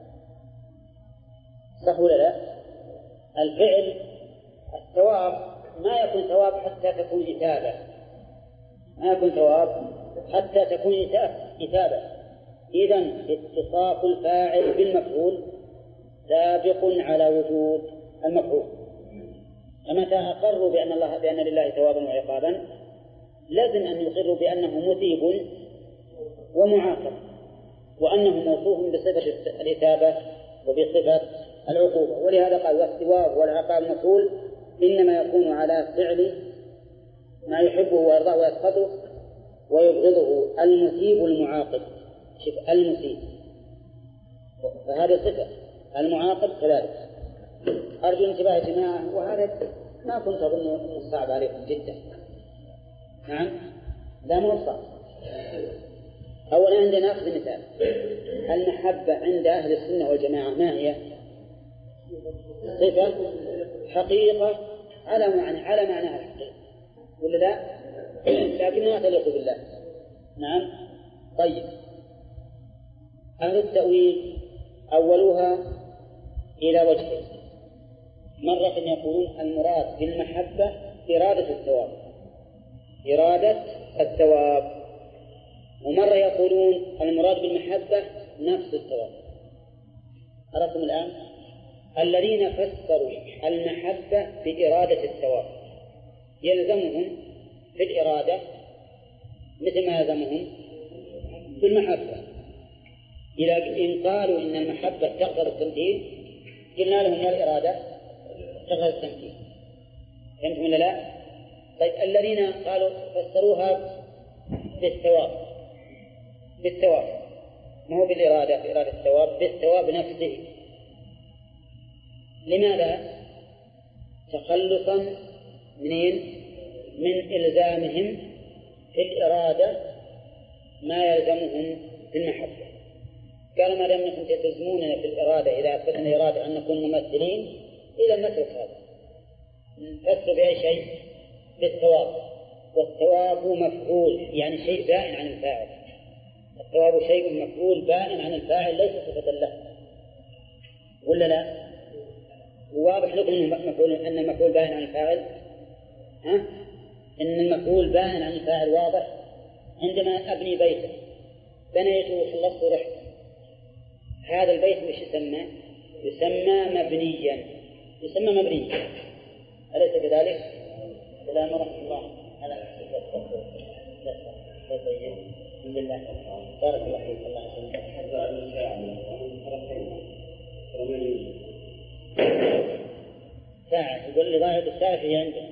صح ولا لا؟ الفعل الثواب ما يكون ثواب حتى تكون إثابة، ما يكون ثواب حتى تكون إثابة. إذن اتصاف الفاعل بالمفعول سابق على وجود المفعول. فمتى أقروا بأن الله بأن لله ثوابا وعقابا لازم أن يقروا بأنه مثيب ومعاقب، وأنه موصوف بصفة الإثابة وبصفة العقوبة. ولهذا قال والثواب والعقاب مفعول إنما يكون على فعل ما يحبه ويرضاه ويسخطه ويبغضه المثيب المعاقب. شوف المثيب فهذه صفة، المعاقب كذلك. أرجو انتباه يا جماعة، وهذا ما كنت أظن صعب عليكم جدا. نعم لا مو صعب. أولا عندنا أخذ مثال المحبة عند أهل السنة والجماعة ما هي؟ صفة حقيقة على معنى على معناها الحقيقة ولا لا؟ لكنها تليق بالله. نعم. طيب أهل التأويل أولها إلى وجهين، مرة يقولون المراد بالمحبة إرادة الثواب إرادة الثواب ومرة يقولون المراد بالمحبة نفس الثواب. عرفتم الآن؟ الذين فسروا المحبة بإرادة الثواب يلزمهم في الإرادة مثل ما يلزمهم في المحبة. إلى إن قالوا إن المحبة تقتضي التمثيل قلنا لهم والإرادة تقتضي التمثيل. فهمتم ولا لا؟ طيب الذين قالوا فسروها بالثواب، بالثواب ما هو بالإرادة، بإرادة الثواب، بالثواب نفسه. لماذا؟ تخلصا منين؟ من إلزامهم في الإرادة ما يلزمهم في المحبة. قالوا ما دام أنكم تلزموننا في الإرادة إذا أثبتنا الإرادة أن نكون ممثلين إذا نترك هذا، نفسر بأي شيء بالثواب. والثواب مفعول يعني شيء بائن عن الفاعل. الثواب شيء مفعول بائن عن الفاعل ليس صفة له، ولا لا؟ واضح لكم أن المفعول بائن عن الفاعل؟ ها؟ إن المفعول بائن عن الفاعل واضح. عندما أبني بيتا بنيته وخلصت ورحت، هذا البيت وش يسمى؟ يسمى مبنيا، يسمى مبنيا، أليس كذلك؟ السلام ورحمة الله. هلا الحمد لله بارك الله فيك. الله يسلمك. ساعة يقول لي ظاهر الساعة هي عندنا.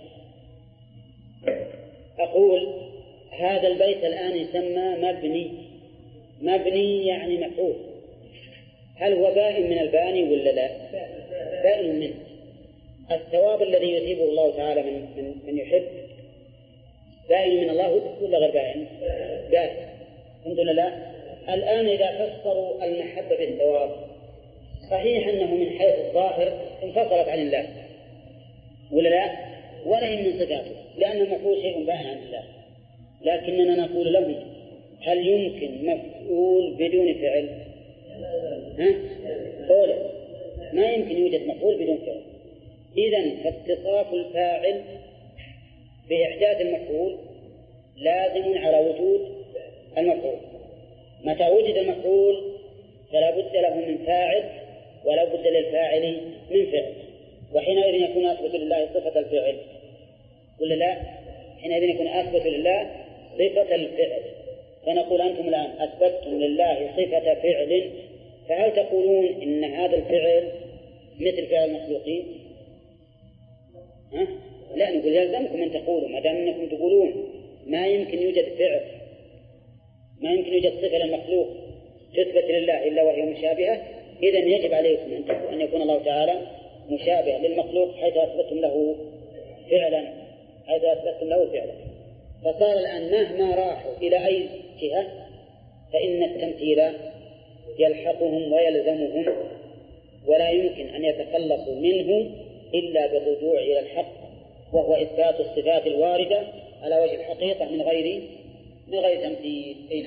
أقول هذا البيت الآن يسمى مبني، مبني يعني مفعول. هل هو بائن من الباني ولا لا؟ بائن منه. الثواب الذي يثيبه الله تعالى من, من, من يحب بائن من الله ولا غير بائن؟ بائن. الحمد لله. الآن إذا فسروا المحبة بالثواب صحيح أنه من حيث الظاهر انفصلت عن الله ولا لا؟ ولا هي من صفاته لأنه مفعول شيء بائن عن الله. لكننا نقول لهم هل يمكن مفعول بدون فعل؟ ها؟ قوله ما يمكن يوجد مفعول بدون فعل. إذن فاتصاف الفاعل بإحداث المفعول لازم على وجود المفعول. متى وجد المفعول فلا بد له من فاعل ولا بد للفاعل من فعل، وحينئذ يكون أثبت لله صفة الفعل ولا لا؟ حينئذ يكون أثبت لله صفة الفعل. فنقول أنتم الآن أثبتتم لله صفة فعل، فهل تقولون إن هذا الفعل مثل فعل المخلوقين؟ ها؟ لا، نقول يلزمكم أن تقولوا ما دام أنكم تقولون ما يمكن يوجد فعل، ما يمكن يوجد صفة للمخلوق تثبت لله إلا وهي مشابهة، إذن يجب عليكم أن يكون الله تعالى مشابه للمخلوق حيث أثبتم له فعلا، حيث أثبتم له فعلا. فصار الآن مهما راحوا إلى أي جهة فإن التمثيل يلحقهم ويلزمهم، ولا يمكن أن يتخلصوا منه إلا بالرجوع إلى الحق، وهو إثبات الصفات الواردة على وجه الحقيقة من غير من غير تمثيل. أين؟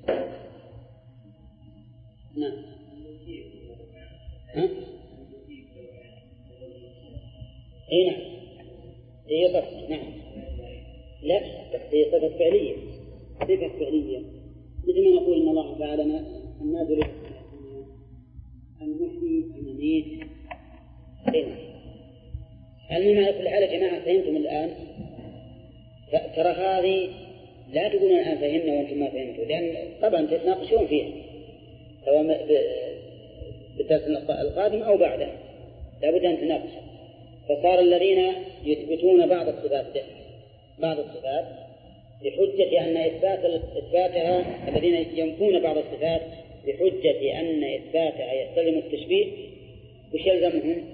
نعم. ها؟ أي نعم. هي صفة. نعم. لا، هي صفة فعلية. صفة فعلية. مثل ما نقول إن الله تعالى النازل المحيي المميت. أي نعم. المهم على كل حال يا جماعة فهمتم الآن؟ ترى هذه لا تقولون الآن فهمنا وأنتم ما فهمتوا، لأن طبعا تتناقشون فيها سواء بالدرس القادم أو بعده لابد أن تناقش. فصار الذين يثبتون بعض الصفات بعض الصفات بحجة أن إثبات إثباتها، الذين ينفون بعض الصفات بحجة أن إثباتها يستلزم التشبيه، وش يلزمهم؟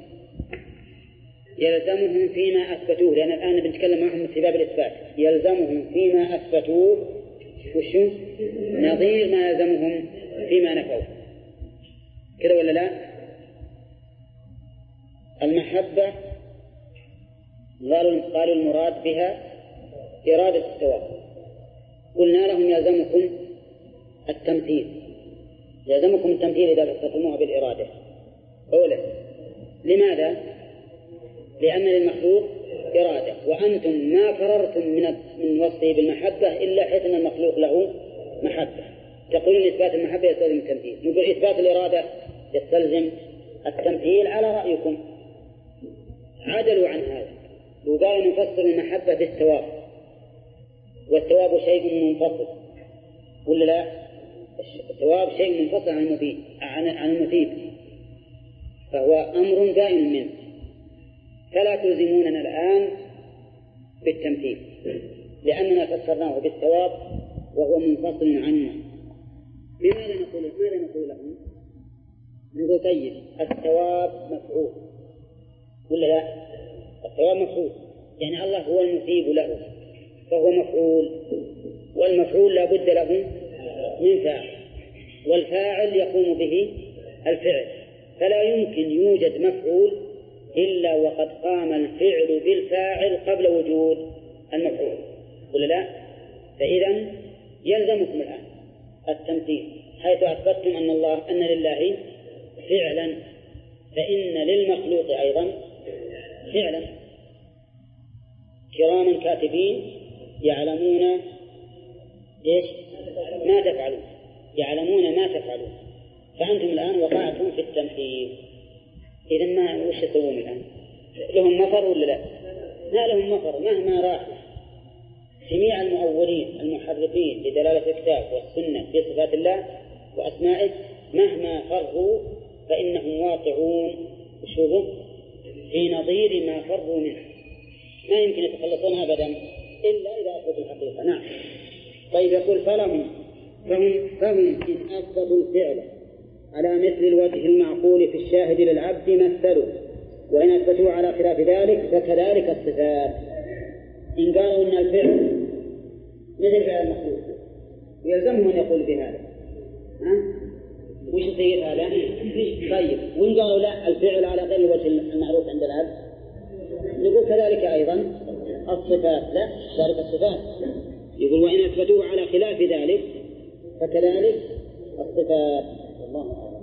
يلزمهم فيما أثبتوه، لأن الآن بنتكلم معهم في باب الإثبات. يلزمهم فيما أثبتوه وشو نظير ما يلزمهم فيما نفوه، كذا ولا لا؟ المحبة قالوا قالوا المراد بها إرادة الثواب، قلنا لهم يلزمكم التمثيل، يلزمكم التمثيل إذا فسرتموها بالإرادة. أولا لماذا؟ لأن للمخلوق إرادة، وأنتم ما فررتم من من وصفه بالمحبة إلا حيث أن المخلوق له محبة. تقولون إثبات المحبة يستلزم التمثيل، نقول إثبات الإرادة يستلزم التمثيل على رأيكم. عدلوا عن هذا وقالوا نفسر المحبة بالثواب، والثواب شيء منفصل ولا لا؟ الثواب شيء منفصل عن المثيب عن المثيب فهو أمر دائم منه، فلا تلزموننا الآن بالتمثيل لأننا فسرناه بالثواب وهو منفصل عنا. بماذا نقول ماذا نقول لهم؟ نقول طيب الثواب مفعول ولا لا؟ الثواب مفعول يعني الله هو المثيب له فهو مفعول، والمفعول لا بد له من فاعل، والفاعل يقوم به الفعل، فلا يمكن يوجد مفعول إلا وقد قام الفعل بالفاعل قبل وجود المفعول ولا لا؟ فإذا يلزمكم الآن التمثيل حيث أثبتتم أن الله أن لله فعلا، فإن للمخلوق أيضا فعلا. كراما كاتبين يعلمون إيش ما تفعلون، يعلمون ما تفعلون، فأنتم الآن وقعتم في التمثيل. إذا ما وش يسوون الآن؟ لهم مفر ولا لا؟ لا لهم مفر مهما راحوا. جميع المؤولين المحرفين لدلالة الكتاب والسنة في صفات الله وأسمائه مهما فروا فإنهم واقعون شوفوا في نظير ما فروا منه، ما يمكن يتخلصون أبدا إلا إذا أثبتوا الحقيقة. نعم. طيب يقول فلهم فهم, فهم إن أثبتوا الفعل على مثل الوجه المعقول في الشاهد للعبد مثلوا، وإن أثبتوا على خلاف ذلك فكذلك الصفات. إن قالوا إن الفعل مثل فعل المخلوق يلزمهم أن يقول بهذا، ها؟ وش يصير هذا؟ طيب وإن قالوا لا الفعل على غير الوجه المعروف عند العبد نقول كذلك أيضا الصفات. لا ذلك الصفات يقول وإن أثبتوه على خلاف ذلك فكذلك الصفات. الله أعلم.